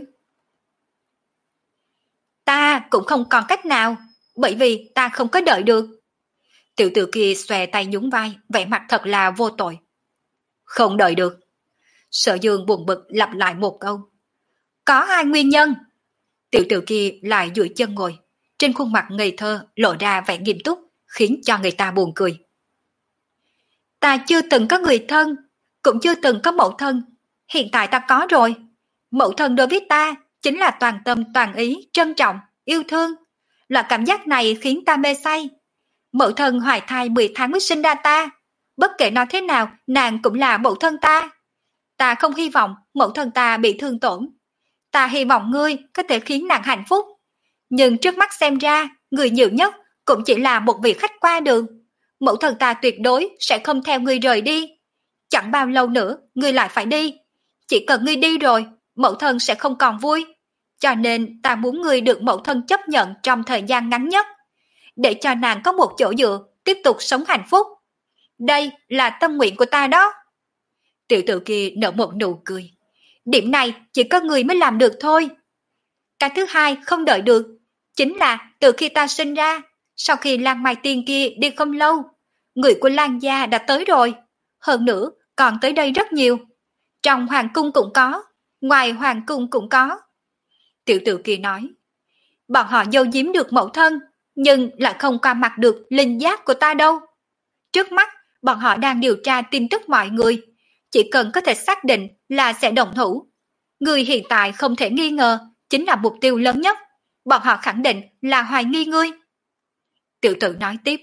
[SPEAKER 1] Ta cũng không còn cách nào, bởi vì ta không có đợi được. Tiểu tử kia xòe tay nhún vai, vẻ mặt thật là vô tội. Không đợi được. Sở Dương buồn bực lặp lại một câu. Có hai nguyên nhân. Tiểu tử kia lại duỗi chân ngồi, trên khuôn mặt ngây thơ lộ ra vẻ nghiêm túc, khiến cho người ta buồn cười. Ta chưa từng có người thân, cũng chưa từng có mẫu thân. Hiện tại ta có rồi. Mẫu thân đối với ta chính là toàn tâm toàn ý, trân trọng, yêu thương. Loại cảm giác này khiến ta mê say. Mẫu thân hoài thai mười tháng mới sinh ra ta. Bất kể nói thế nào, nàng cũng là mẫu thân ta. Ta không hy vọng mẫu thân ta bị thương tổn. Ta hy vọng ngươi có thể khiến nàng hạnh phúc. Nhưng trước mắt xem ra, người nhiều nhất cũng chỉ là một vị khách qua đường. Mẫu thân ta tuyệt đối sẽ không theo ngươi rời đi. Chẳng bao lâu nữa, ngươi lại phải đi. Chỉ cần ngươi đi rồi, mẫu thân sẽ không còn vui. Cho nên ta muốn ngươi được mẫu thân chấp nhận trong thời gian ngắn nhất. Để cho nàng có một chỗ dựa, tiếp tục sống hạnh phúc. Đây là tâm nguyện của ta đó. Tiểu tử kia nở một nụ cười. Điểm này chỉ có người mới làm được thôi. Cái thứ hai không đợi được, chính là từ khi ta sinh ra, sau khi Lan Mai Tiên kia đi không lâu, người của Lan gia đã tới rồi. Hơn nữa, còn tới đây rất nhiều. Trong hoàng cung cũng có, ngoài hoàng cung cũng có. Tiểu tử kia nói, bọn họ giấu giếm được mẫu thân, nhưng lại không qua mặt được linh giác của ta đâu. Trước mắt, bọn họ đang điều tra tin tức mọi người. Chỉ cần có thể xác định là sẽ động thủ. Người hiện tại không thể nghi ngờ, chính là mục tiêu lớn nhất. Bọn họ khẳng định là hoài nghi ngươi. Tiểu tử nói tiếp.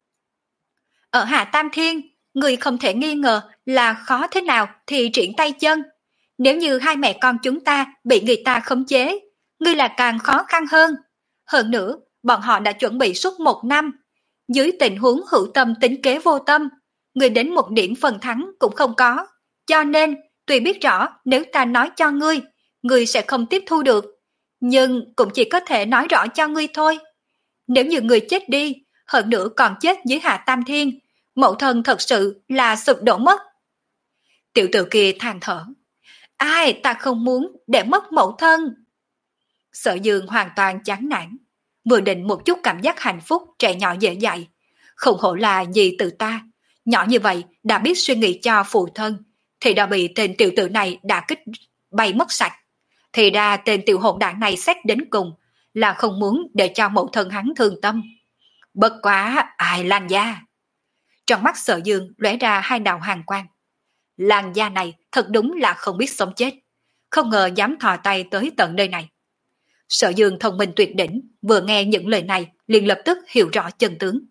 [SPEAKER 1] Ở Hạ Tam Thiên, người không thể nghi ngờ là khó thế nào thì triển tay chân. Nếu như hai mẹ con chúng ta bị người ta khống chế, ngươi là càng khó khăn hơn. Hơn nữa, bọn họ đã chuẩn bị suốt một năm. Dưới tình huống hữu tâm tính kế vô tâm, ngươi đến một điểm phần thắng cũng không có. Cho nên, tuy biết rõ nếu ta nói cho ngươi, ngươi sẽ không tiếp thu được. Nhưng cũng chỉ có thể nói rõ cho ngươi thôi. Nếu như ngươi chết đi, hơn nữa còn chết dưới Hạ Tam Thiên, mẫu thân thật sự là sụp đổ mất. Tiểu tử kia than thở. Ai ta không muốn để mất mẫu thân. Sở Dương hoàn toàn chán nản. Vừa định một chút cảm giác hạnh phúc trẻ nhỏ dễ dạy. Không hổ là gì từ ta. Nhỏ như vậy đã biết suy nghĩ cho phụ thân, thì đã bị tên tiểu tử này đả kích bay mất sạch. Thì ra tên tiểu hỗn đảng này xét đến cùng là không muốn để cho mẫu thân hắn thương tâm. Bất quá ai Lan gia. Trong mắt Sở Dương lóe ra hai đạo hàn quang. Lan gia này thật đúng là không biết sống chết. Không ngờ dám thò tay tới tận nơi này. Sở Dương thông minh tuyệt đỉnh, vừa nghe những lời này liền lập tức hiểu rõ chân tướng.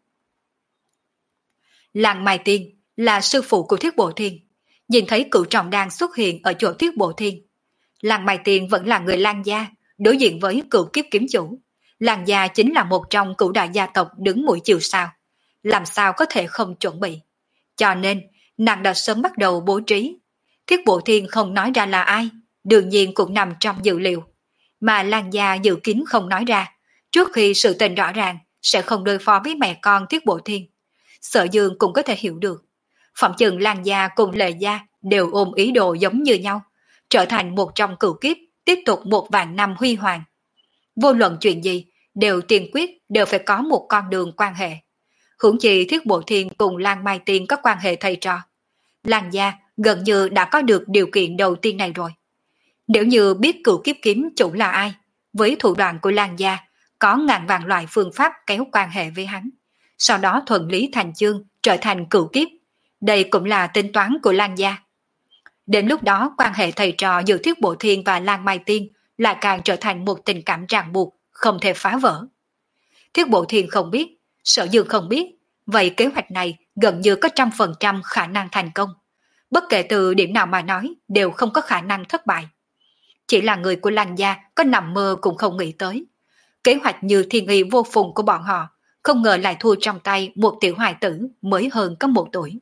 [SPEAKER 1] Lan Mai Tiên là sư phụ của Thiết Bộ Thiên. Nhìn thấy cửu trọng đan xuất hiện ở chỗ Thiết Bộ Thiên. Lan Mai Tiên vẫn là người Lan gia, đối diện với cửu kiếp kiếm chủ. Lan gia chính là một trong cửu đại gia tộc đứng mũi chịu sao. Làm sao có thể không chuẩn bị. Cho nên, nàng đã sớm bắt đầu bố trí. Thiết Bộ Thiên không nói ra là ai, đương nhiên cũng nằm trong dự liệu. Mà Lan gia dự kiến không nói ra, trước khi sự tình rõ ràng sẽ không đối phó với mẹ con Thiết Bộ Thiên. Sở Dương cũng có thể hiểu được. Phỏng chừng Lan gia cùng Lệ gia đều ôm ý đồ giống như nhau, trở thành một trong cửu kiếp, tiếp tục một vạn năm huy hoàng. Vô luận chuyện gì, đều tiên quyết đều phải có một con đường quan hệ. Huống chi Thiết Bộ Thiên cùng Lan Mai Tiên có quan hệ thầy trò. Lan gia gần như đã có được điều kiện đầu tiên này rồi. Nếu như biết cửu kiếp kiếm chủ là ai, với thủ đoạn của Lan gia, có ngàn vạn loại phương pháp kéo quan hệ với hắn. Sau đó thuận lý thành chương trở thành cửu kiếp. Đây cũng là tính toán của Lan gia. Đến lúc đó quan hệ thầy trò giữa Thiết Bộ Thiên và Lan Mai Tiên lại càng trở thành một tình cảm ràng buộc, không thể phá vỡ. Thiết Bộ Thiên không biết, Sở Dương không biết, vậy kế hoạch này gần như có trăm phần trăm khả năng thành công. Bất kể từ điểm nào mà nói đều không có khả năng thất bại. Chỉ là người của Lan gia có nằm mơ cũng không nghĩ tới. Kế hoạch như thiên y vô phùng của bọn họ không ngờ lại thua trong tay một tiểu hài tử mới hơn có một tuổi.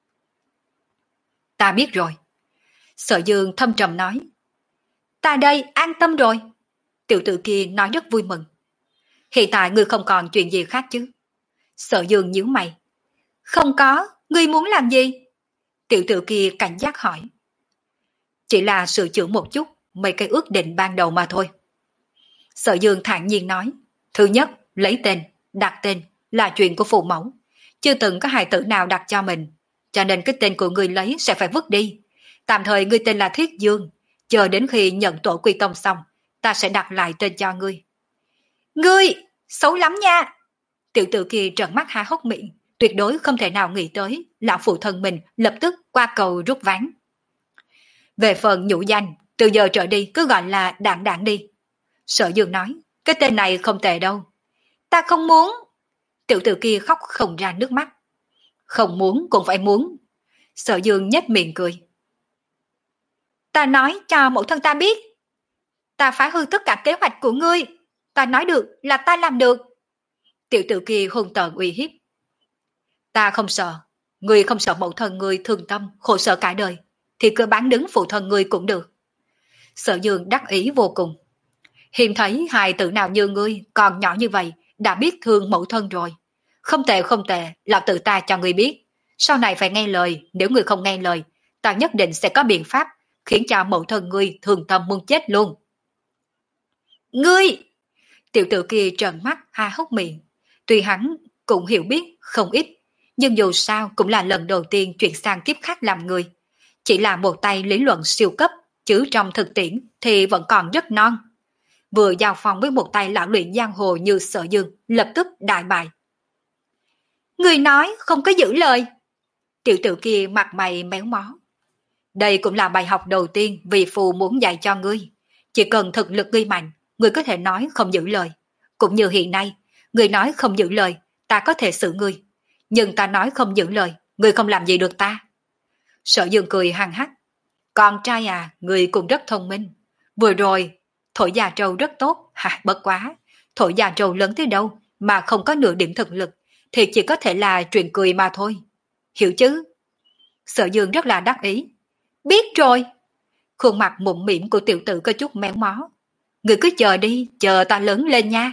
[SPEAKER 1] Ta biết rồi. Sở Dương thâm trầm nói. Ta đây an tâm rồi. Tiểu tử kia nói rất vui mừng. Hiện tại ngươi không còn chuyện gì khác chứ? Sở Dương nhíu mày. Không có, ngươi muốn làm gì? Tiểu tử kia cảnh giác hỏi. Chỉ là sửa chữa một chút mấy cái ước định ban đầu mà thôi. Sở Dương thản nhiên nói. Thứ nhất, lấy tên, đặt tên là chuyện của phụ mẫu. Chưa từng có hài tử nào đặt cho mình. Cho nên cái tên của ngươi lấy sẽ phải vứt đi. Tạm thời ngươi tên là Thiết Dương. Chờ đến khi nhận tổ quy tông xong, ta sẽ đặt lại tên cho ngươi. Ngươi, xấu lắm nha. Tiểu tử kia trợn mắt há hốc miệng, tuyệt đối không thể nào nghĩ tới lão phụ thân mình lập tức qua cầu rút ván. Về phần nhũ danh, từ giờ trở đi cứ gọi là Đạn Đạn đi. Sở Dương nói, cái tên này không tệ đâu. Ta không muốn. Tiểu tử kia khóc không ra nước mắt. Không muốn cũng phải muốn. Sở Dương nhếch miệng cười. Ta nói cho mẫu thân ta biết. Ta phá hư tất cả kế hoạch của ngươi. Ta nói được là ta làm được. Tiểu tử kia hung tợn uy hiếp. Ta không sợ. Ngươi không sợ mẫu thân ngươi thương tâm, khổ sở cả đời. Thì cứ bán đứng phụ thân ngươi cũng được. Sở Dương đắc ý vô cùng. Hiếm thấy hài tử nào như ngươi còn nhỏ như vậy đã biết thương mẫu thân rồi. Không tệ không tệ, lão tử ta cho ngươi biết. Sau này phải nghe lời, nếu ngươi không nghe lời, ta nhất định sẽ có biện pháp khiến cho mẫu thân ngươi thương tâm muốn chết luôn. Ngươi! Tiểu tử kia trợn mắt ha hốc miệng. Tuy hắn cũng hiểu biết không ít, nhưng dù sao cũng là lần đầu tiên chuyển sang kiếp khác làm người. Chỉ là một tay lý luận siêu cấp, chứ trong thực tiễn thì vẫn còn rất non. Vừa giao phong với một tay lão luyện giang hồ như Sở Dương, lập tức đại bại. Người nói không có giữ lời. Tiểu tử kia mặt mày méo mó. Đây cũng là bài học đầu tiên vì phù muốn dạy cho ngươi. Chỉ cần thực lực ngươi mạnh, ngươi có thể nói không giữ lời. Cũng như hiện nay, ngươi nói không giữ lời, ta có thể xử ngươi. Nhưng ta nói không giữ lời, ngươi không làm gì được ta. Sở Dương cười hăng hắc. Con trai à, ngươi cũng rất thông minh. Vừa rồi, thổi già trâu rất tốt, hả bất quá. Thổi già trâu lớn tới đâu mà không có nửa điểm thực lực, thì chỉ có thể là chuyện cười mà thôi. Hiểu chứ? Sở Dương rất là đắc ý. Biết rồi. Khuôn mặt mụn mỉm của tiểu tử có chút méo mó. Người cứ chờ đi, chờ ta lớn lên nha.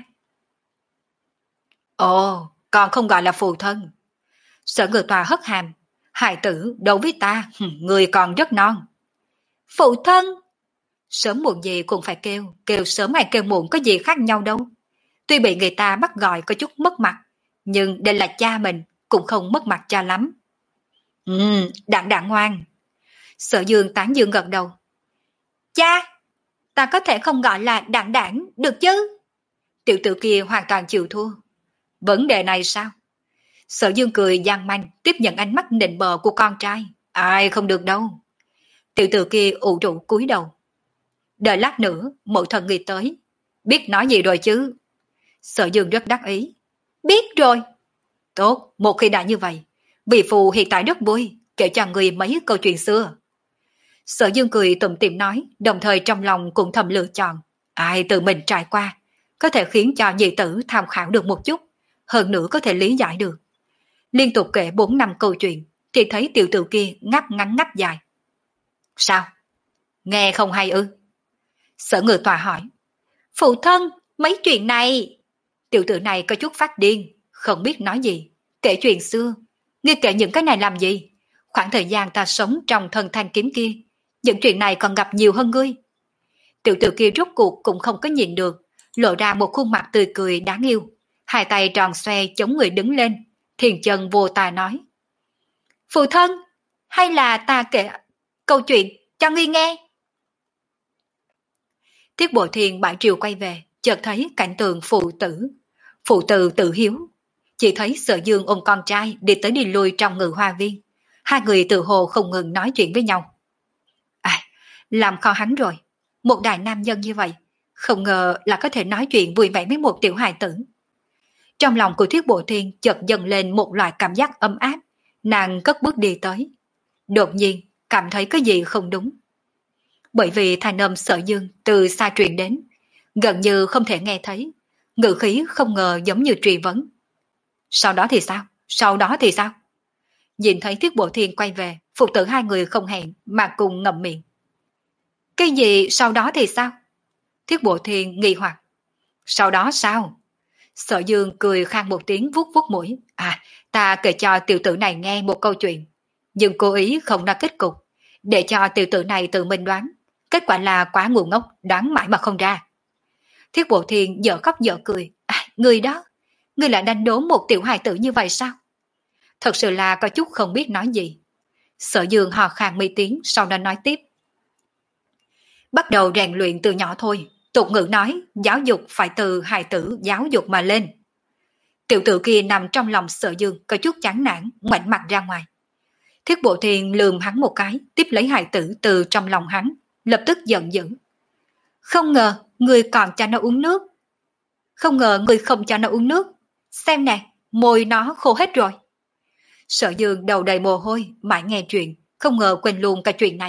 [SPEAKER 1] Ồ, còn không gọi là phụ thân. Sở Ngự Tòa hất hàm. Hài tử đấu với ta, người còn rất non. Phụ thân! Sớm muộn gì cũng phải kêu, kêu sớm hay kêu muộn có gì khác nhau đâu. Tuy bị người ta bắt gọi có chút mất mặt, nhưng đây là cha mình, cũng không mất mặt cha lắm. Ừ, đặng đặng ngoan. Sở Dương tán dương gật đầu. Cha, ta có thể không gọi là đặng đảng, được chứ? Tiểu tử kia hoàn toàn chịu thua. Vấn đề này sao? Sở Dương cười gian manh, tiếp nhận ánh mắt nịnh bợ của con trai. Ai không được đâu. Tiểu tử kia ủ rũ cúi đầu. Đợi lát nữa, mẫu thân người tới. Biết nói gì rồi chứ? Sở Dương rất đắc ý. Biết rồi. Tốt, một khi đã như vậy, vị phụ hiện tại rất vui, kể cho người mấy câu chuyện xưa. Sở Dương cười tủm tỉm nói, đồng thời trong lòng cũng thầm lựa chọn. Ai tự mình trải qua, có thể khiến cho nhị tử tham khảo được một chút, hơn nữa có thể lý giải được. Liên tục kể bốn năm câu chuyện, thì thấy tiểu tử kia ngắt ngắn ngắt dài. Sao? Nghe không hay ư? Sở Ngự Tòa hỏi. Phụ thân, mấy chuyện này... Tiểu tử này có chút phát điên, không biết nói gì. Kể chuyện xưa. Ngươi kể những cái này làm gì? Khoảng thời gian ta sống trong thân thanh kiếm kia, những chuyện này còn gặp nhiều hơn ngươi. Tiểu tử kia rốt cuộc cũng không có nhìn được, lộ ra một khuôn mặt tươi cười đáng yêu. Hai tay tròn xoe chống người đứng lên, thiền chân vô tài nói. Phụ thân, hay là ta kể câu chuyện cho ngươi nghe? Thiết Bộ Thiên bãi triều quay về, chợt thấy cảnh tượng phụ tử. Phụ tử tự hiếu. Chỉ thấy Sở Dương ôm con trai đi tới đi lui trong ngự hoa viên. Hai người tự hồ không ngừng nói chuyện với nhau. À, làm khó hắn rồi. Một đại nam nhân như vậy, không ngờ là có thể nói chuyện vui vẻ với một tiểu hài tử. Trong lòng của Thiết Bộ Thiên chợt dâng lên một loại cảm giác ấm áp. Nàng cất bước đi tới. Đột nhiên, cảm thấy cái gì không đúng. Bởi vì thanh âm Sở Dương từ xa truyền đến, gần như không thể nghe thấy, ngữ khí không ngờ giống như truy vấn. Sau đó thì sao? Sau đó thì sao? Nhìn thấy Thiết Bộ Thiên quay về, phụ tử hai người không hẹn mà cùng ngậm miệng. Cái gì sau đó thì sao? Thiết Bộ Thiên nghi hoặc. Sau đó sao? Sở Dương cười khang một tiếng vuốt vuốt mũi. À, ta kể cho tiểu tử này nghe một câu chuyện, nhưng cố ý không nói kết cục, để cho tiểu tử này tự mình đoán. Kết quả là quá ngu ngốc, đoán mãi mà không ra. Thiết Bộ Thiên dở khóc dở cười. À, người đó, người lại đánh đố một tiểu hài tử như vậy sao? Thật sự là có chút không biết nói gì. Sở Dương hò khan mấy tiếng, sau đó nói tiếp. Bắt đầu rèn luyện từ nhỏ thôi. Tục ngữ nói, giáo dục phải từ hài tử giáo dục mà lên. Tiểu tử kia nằm trong lòng Sở Dương, có chút chán nản, ngoảnh mặt ra ngoài. Thiết Bộ Thiên lườm hắn một cái, tiếp lấy hài tử từ trong lòng hắn, lập tức giận dữ. Không ngờ, người còn cho nó uống nước. Không ngờ người không cho nó uống nước. Xem nè, môi nó khô hết rồi. Sở Dương đầu đầy mồ hôi, mãi nghe chuyện, không ngờ quên luôn cả chuyện này.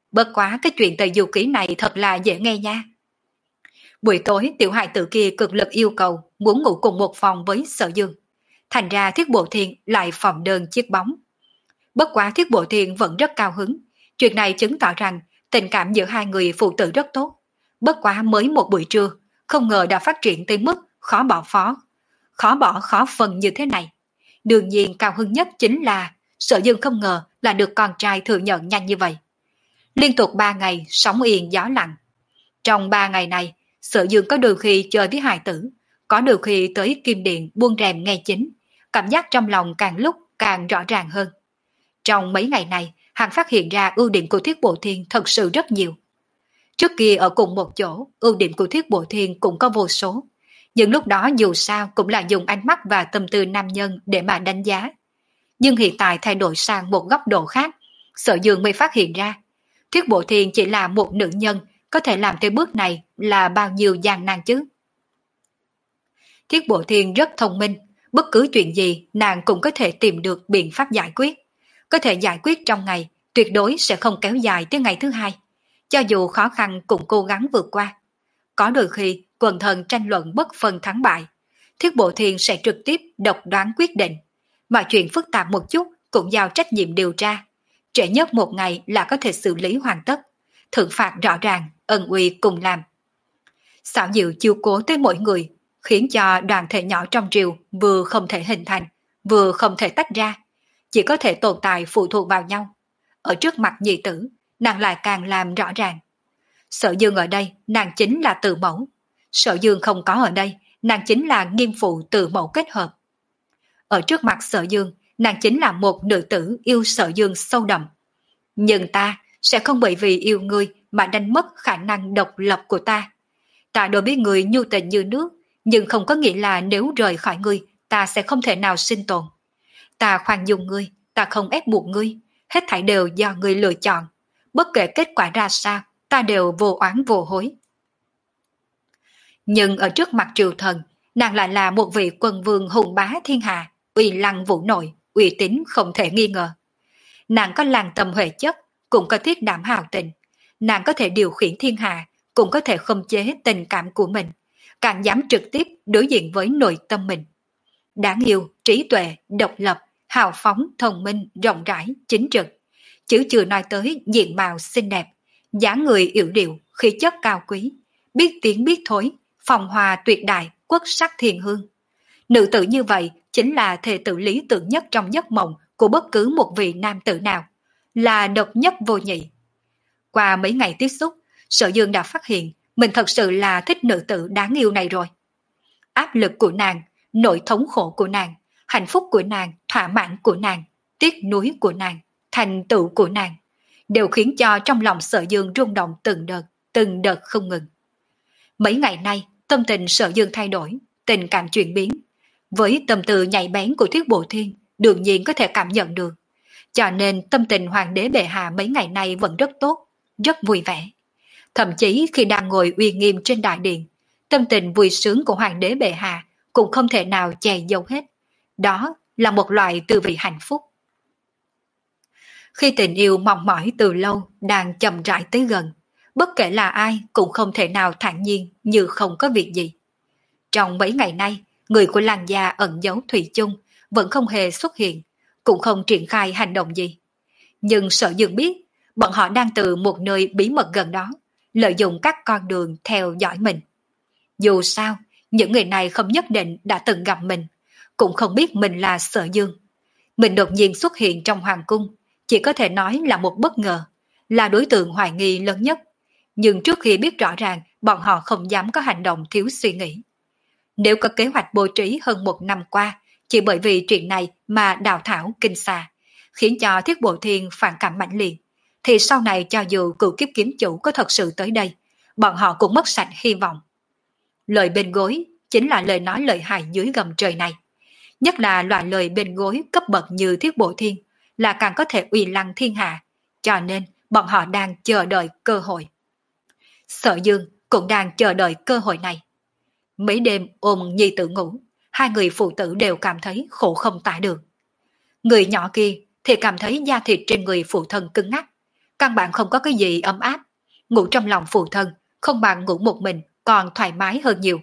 [SPEAKER 1] Bất quá cái chuyện Tây Du Ký này thật là dễ nghe nha. Buổi tối tiểu hài tử kia cực lực yêu cầu muốn ngủ cùng một phòng với Sở Dương. Thành ra Thiết Bộ Thiên lại phòng đơn chiếc bóng. Bất quá Thiết Bộ Thiên vẫn rất cao hứng. Chuyện này chứng tỏ rằng tình cảm giữa hai người phụ tử rất tốt. Bất quá mới một buổi trưa, không ngờ đã phát triển tới mức khó bỏ phó. Khó bỏ khó phân như thế này. Đương nhiên cao hứng nhất chính là Sở Dương không ngờ là được con trai thừa nhận nhanh như vậy. Liên tục ba ngày sóng yên gió lặng. Trong ba ngày này, Sở Dương có đôi khi chơi với hài tử, có đôi khi tới Kim Điện buông rèm nghe chính, cảm giác trong lòng càng lúc càng rõ ràng hơn. Trong mấy ngày này, hắn phát hiện ra ưu điểm của Thiết Bộ Thiên thật sự rất nhiều. Trước kia ở cùng một chỗ, ưu điểm của Thiết Bộ Thiên cũng có vô số. Nhưng lúc đó dù sao cũng là dùng ánh mắt và tâm tư nam nhân để mà đánh giá. Nhưng hiện tại thay đổi sang một góc độ khác, Sở Dương mới phát hiện ra. Thiết Bộ Thiên chỉ là một nữ nhân, có thể làm tới bước này là bao nhiêu gian nan chứ. Thiết Bộ Thiên rất thông minh, bất cứ chuyện gì nàng cũng có thể tìm được biện pháp giải quyết. Có thể giải quyết trong ngày, tuyệt đối sẽ không kéo dài tới ngày thứ hai. Cho dù khó khăn cũng cố gắng vượt qua. Có đôi khi quần thần tranh luận bất phân thắng bại, Thiết Bộ Thiên sẽ trực tiếp độc đoán quyết định. Mọi chuyện phức tạp một chút cũng giao trách nhiệm điều tra. Trễ nhất một ngày là có thể xử lý hoàn tất. Thưởng phạt rõ ràng, ân uy cùng làm. Xảo diệu chiếu cố tới mỗi người, khiến cho đoàn thể nhỏ trong triều vừa không thể hình thành, vừa không thể tách ra, chỉ có thể tồn tại phụ thuộc vào nhau. Ở trước mặt nhi tử, nàng lại càng làm rõ ràng. Sở Dương ở đây, nàng chính là từ mẫu. Sở Dương không có ở đây, nàng chính là nghiêm phụ từ mẫu kết hợp. Ở trước mặt Sở Dương, nàng chính là một nữ tử yêu Sở Dương sâu đậm. Nhưng ta sẽ không bởi vì yêu ngươi mà đánh mất khả năng độc lập của ta. Ta đối với ngươi nhu tình như nước, nhưng không có nghĩa là nếu rời khỏi ngươi, ta sẽ không thể nào sinh tồn. Ta khoan dung ngươi, ta không ép buộc ngươi, hết thảy đều do ngươi lựa chọn. Bất kể kết quả ra sao, ta đều vô oán vô hối. Nhưng ở trước mặt triều thần, nàng lại là một vị quân vương hùng bá thiên hạ, uy lăng vũ nội, uy tín không thể nghi ngờ. Nàng có làng tầm huệ chất, cũng có thiết đảm hào tình. Nàng có thể điều khiển thiên hạ, cũng có thể khống chế tình cảm của mình, càng dám trực tiếp đối diện với nội tâm mình. Đáng yêu, trí tuệ, độc lập, hào phóng, thông minh, rộng rãi, chính trực. Chứ chưa nói tới diện mạo xinh đẹp, dáng người yểu điệu, khí chất cao quý, biết tiếng biết thối, phong hòa tuyệt đại, quốc sắc thiên hương. Nữ tử như vậy chính là thề tử lý tưởng nhất trong giấc mộng của bất cứ một vị nam tử nào, là độc nhất vô nhị. Qua mấy ngày tiếp xúc, Sở Dương đã phát hiện mình thật sự là thích nữ tử đáng yêu này rồi. Áp lực của nàng, nỗi thống khổ của nàng, hạnh phúc của nàng, thỏa mãn của nàng, tiếc nuối của nàng, thành tựu của nàng, đều khiến cho trong lòng Sở Dương rung động từng đợt, từng đợt không ngừng. Mấy ngày nay, tâm tình Sở Dương thay đổi, tình cảm chuyển biến. Với tâm tư nhạy bén của Thiết Bộ Thiên, đương nhiên có thể cảm nhận được. Cho nên tâm tình hoàng đế bệ hạ mấy ngày nay vẫn rất tốt, rất vui vẻ. Thậm chí khi đang ngồi uy nghiêm trên đại điện, tâm tình vui sướng của hoàng đế bệ hạ cũng không thể nào che giấu hết. Đó là một loại tư vị hạnh phúc. Khi tình yêu mong mỏi từ lâu đang chậm rãi tới gần, bất kể là ai cũng không thể nào thản nhiên như không có việc gì. Trong mấy ngày nay, người của làng gia ẩn giấu thủy chung vẫn không hề xuất hiện, cũng không triển khai hành động gì. Nhưng Sở Dương biết, bọn họ đang từ một nơi bí mật gần đó, lợi dụng các con đường theo dõi mình. Dù sao, những người này không nhất định đã từng gặp mình, cũng không biết mình là Sở Dương. Mình đột nhiên xuất hiện trong hoàng cung, chỉ có thể nói là một bất ngờ, là đối tượng hoài nghi lớn nhất. Nhưng trước khi biết rõ ràng, bọn họ không dám có hành động thiếu suy nghĩ. Nếu có kế hoạch bố trí hơn một năm qua, chỉ bởi vì chuyện này mà đào thảo kinh xa, khiến cho Thiết Bộ Thiên phản cảm mãnh liệt, thì sau này cho dù cựu kiếp kiếm chủ có thật sự tới đây, bọn họ cũng mất sạch hy vọng. Lời bên gối chính là lời nói lợi hại dưới gầm trời này. Nhất là loại lời bên gối cấp bậc như Thiết Bộ Thiên là càng có thể uy lăng thiên hạ, cho nên bọn họ đang chờ đợi cơ hội. Sở Dương cũng đang chờ đợi cơ hội này. Mấy đêm ôm nhi tử ngủ, hai người phụ tử đều cảm thấy khổ không tả được. Người nhỏ kia thì cảm thấy da thịt trên người phụ thân cứng ngắc, căn bản không có cái gì ấm áp. Ngủ trong lòng phụ thân, không bằng ngủ một mình, còn thoải mái hơn nhiều.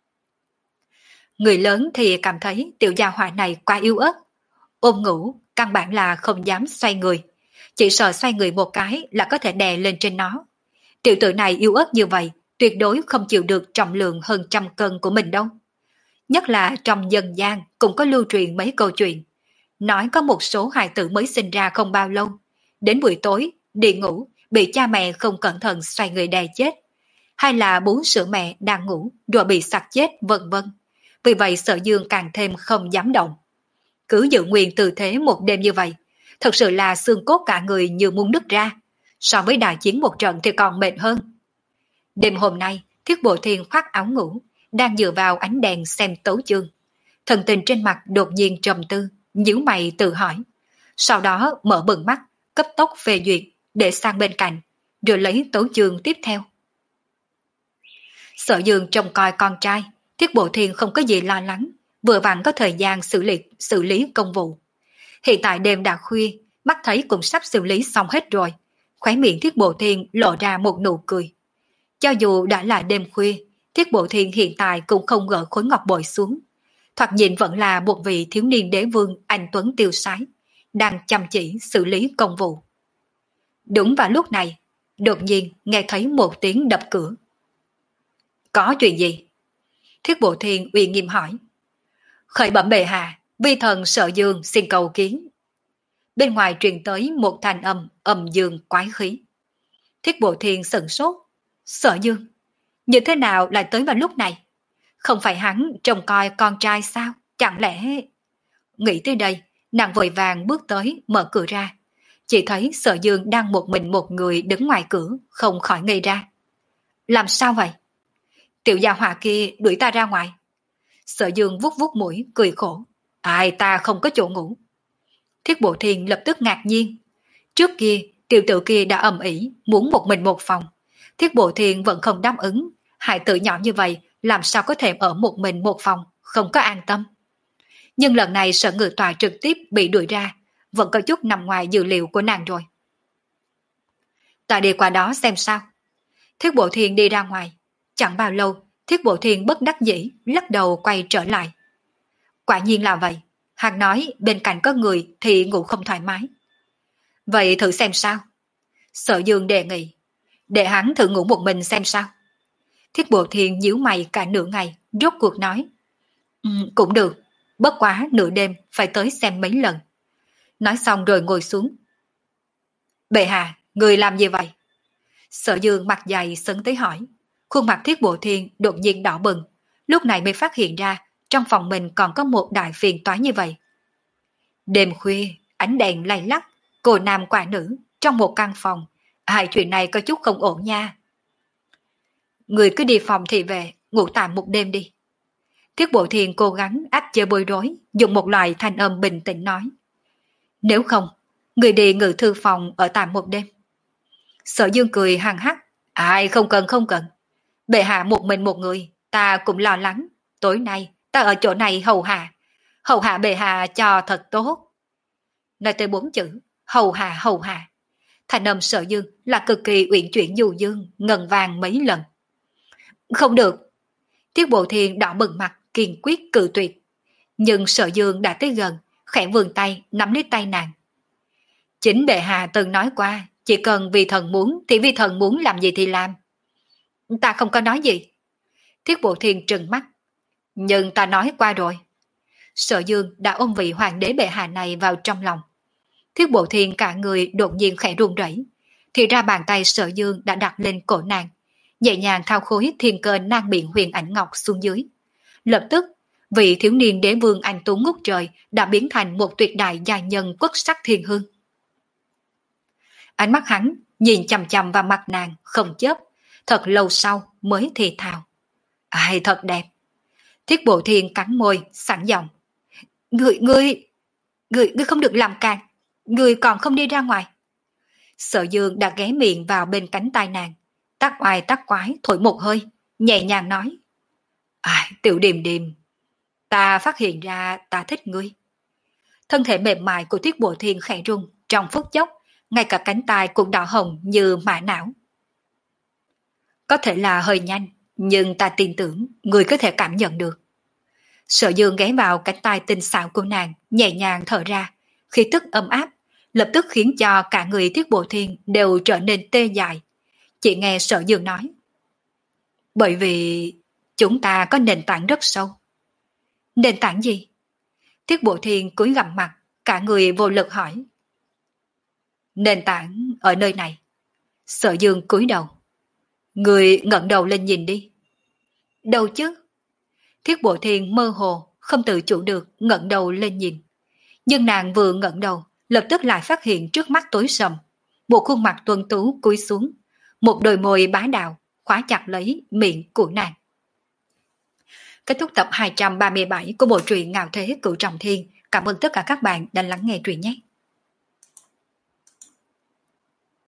[SPEAKER 1] Người lớn thì cảm thấy tiểu gia hỏa này quá yếu ớt. Ôm ngủ, căn bản là không dám xoay người. Chỉ sợ xoay người một cái là có thể đè lên trên nó. Tiểu tử này yếu ớt như vậy, tuyệt đối không chịu được trọng lượng hơn trăm cân của mình đâu. Nhất là trong dân gian cũng có lưu truyền mấy câu chuyện. Nói có một số hài tử mới sinh ra không bao lâu. Đến buổi tối, đi ngủ, bị cha mẹ không cẩn thận xoay người đè chết. Hay là bú sữa mẹ đang ngủ rồi bị sặc chết, vân vân. Vì vậy Sở Dương càng thêm không dám động. Cứ giữ nguyên tư thế một đêm như vậy, thật sự là xương cốt cả người như muốn nứt ra. So với đại chiến một trận thì còn mệt hơn. Đêm hôm nay, Thiết Bộ Thiên khoác áo ngủ, đang dựa vào ánh đèn xem tấu chương. Thần tình trên mặt đột nhiên trầm tư, nhíu mày tự hỏi. Sau đó mở bừng mắt, cấp tốc phê duyệt, để sang bên cạnh, rồi lấy tấu chương tiếp theo. Sở Dương trông coi con trai, Thiết Bộ Thiên không có gì lo lắng, vừa vặn có thời gian xử lý, xử lý công vụ. Hiện tại đêm đã khuya, mắt thấy cũng sắp xử lý xong hết rồi. Khóe miệng Thiết Bộ Thiên lộ ra một nụ cười. Cho dù đã là đêm khuya, Thiết Bộ Thiên hiện tại cũng không gỡ khối ngọc bội xuống. Thoạt nhìn vẫn là một vị thiếu niên đế vương anh tuấn tiêu sái, đang chăm chỉ xử lý công vụ. Đúng vào lúc này, đột nhiên nghe thấy một tiếng đập cửa. Có chuyện gì? Thiết Bộ Thiên uy nghiêm hỏi. Khởi bẩm bệ hạ, vi thần Sở Dương xin cầu kiến. Bên ngoài truyền tới một thanh âm âm dương quái khí. Thiết Bộ Thiên sửng sốt. Sở Dương, như thế nào lại tới vào lúc này? Không phải hắn trông coi con trai sao? Chẳng lẽ... Nghĩ tới đây, nàng vội vàng bước tới mở cửa ra. Chỉ thấy Sở Dương đang một mình một người đứng ngoài cửa, không khỏi ngây ra. Làm sao vậy? Tiểu gia hỏa kia đuổi ta ra ngoài. Sở Dương vuốt vuốt mũi, cười khổ. Ai ta không có chỗ ngủ. Thiết Bộ Thiên lập tức ngạc nhiên. Trước kia, tiểu tử kia đã ầm ĩ muốn một mình một phòng. Thiết Bộ Thiên vẫn không đáp ứng. Hài tử nhỏ như vậy, làm sao có thể ở một mình một phòng, không có an tâm. Nhưng lần này Sở Ngự Tọa trực tiếp bị đuổi ra, vẫn có chút nằm ngoài dự liệu của nàng rồi. Ta đi qua đó xem sao. Thiết Bộ Thiên đi ra ngoài. Chẳng bao lâu, Thiết Bộ Thiên bất đắc dĩ, lắc đầu quay trở lại. Quả nhiên là vậy. Hắn nói bên cạnh có người thì ngủ không thoải mái. Vậy thử xem sao. Sở Dương đề nghị. Để hắn thử ngủ một mình xem sao. Thiết Bộ Thiên nhíu mày cả nửa ngày, rốt cuộc nói. Ừ, cũng được, bất quá nửa đêm phải tới xem mấy lần. Nói xong rồi ngồi xuống. Bệ hạ, người làm gì vậy? Sở Dương mặt dày sấn tới hỏi. Khuôn mặt Thiết Bộ Thiên đột nhiên đỏ bừng, lúc này mới phát hiện ra trong phòng mình còn có một đại phiền toái như vậy. Đêm khuya, ánh đèn lay lắc, cô nam quả nữ, trong một căn phòng, hai chuyện này có chút không ổn nha. Người cứ đi phòng thì về, ngủ tạm một đêm đi. Thiết Bộ Thiên cố gắng áp chế bối rối, dùng một loại thanh âm bình tĩnh nói. Nếu không, người đi ngự thư phòng ở tạm một đêm. Sở Dương cười hằng hắc. Ai không cần không cần. Bệ hạ một mình một người, ta cũng lo lắng. Tối nay ta ở chỗ này hầu hạ. Hầu hạ bệ hạ cho thật tốt. Nói tới bốn chữ, hầu hạ hầu hạ. Thành âm Sở Dương là cực kỳ uyển chuyển du dương, ngần vàng mấy lần. Không được. Thiết Bộ Thiên đỏ bừng mặt, kiên quyết cự tuyệt. Nhưng Sở Dương đã tới gần, khẽ vươn tay, nắm lấy tay nàng. Chính bệ hạ từng nói qua, chỉ cần vì thần muốn thì vì thần muốn làm gì thì làm. Ta không có nói gì. Thiết Bộ Thiên trừng mắt. Nhưng ta nói qua rồi. Sở Dương đã ôm vị hoàng đế bệ hạ này vào trong lòng. Thiết Bộ Thiên cả người đột nhiên khẽ run rẩy, thì ra bàn tay Sở Dương đã đặt lên cổ nàng, nhẹ nhàng thao khối thiên cơ nan biện huyền ảnh ngọc xuống dưới. Lập tức, vị thiếu niên đế vương anh tú ngút trời đã biến thành một tuyệt đại gia nhân quốc sắc thiên hương. Ánh mắt hắn nhìn chằm chằm vào mặt nàng không chớp, thật lâu sau mới thì thào. Ai thật đẹp. Thiết Bộ Thiên cắn môi, sẵn giọng. Người, ngươi, ngươi, ngươi không được làm càng, ngươi còn không đi ra ngoài. Sở Dương đã ghé miệng vào bên cánh tai nàng, tắc oai tắc quái thổi một hơi, nhẹ nhàng nói. Ai, tiểu điềm điềm, ta phát hiện ra ta thích ngươi. Thân thể mềm mại của Thiết Bộ Thiên khẽ rung, trong phút chốc, ngay cả cánh tay cũng đỏ hồng như mã não. Có thể là hơi nhanh, nhưng ta tin tưởng người có thể cảm nhận được. Sở Dương ghé vào cánh tay tinh xảo của nàng, nhẹ nhàng thở ra, khí tức ấm áp, lập tức khiến cho cả người Tiết Bộ Thiên đều trở nên tê dại. Chỉ nghe Sở Dương nói. Bởi vì chúng ta có nền tảng rất sâu. Nền tảng gì? Tiết Bộ Thiên cúi gằm mặt, cả người vô lực hỏi. Nền tảng ở nơi này. Sở Dương cúi đầu. Người ngẩng đầu lên nhìn đi. Đâu chứ? Thiết Bộ Thiên mơ hồ, không tự chủ được ngẩng đầu lên nhìn. Nhưng nàng vừa ngẩng đầu, lập tức lại phát hiện trước mắt tối sầm. Một khuôn mặt tuấn tú cúi xuống, một đôi môi bá đạo, khóa chặt lấy miệng của nàng. Kết thúc tập hai trăm ba mươi bảy của bộ truyện Ngạo Thế Cửu Trọng Thiên. Cảm ơn tất cả các bạn đã lắng nghe truyện nhé.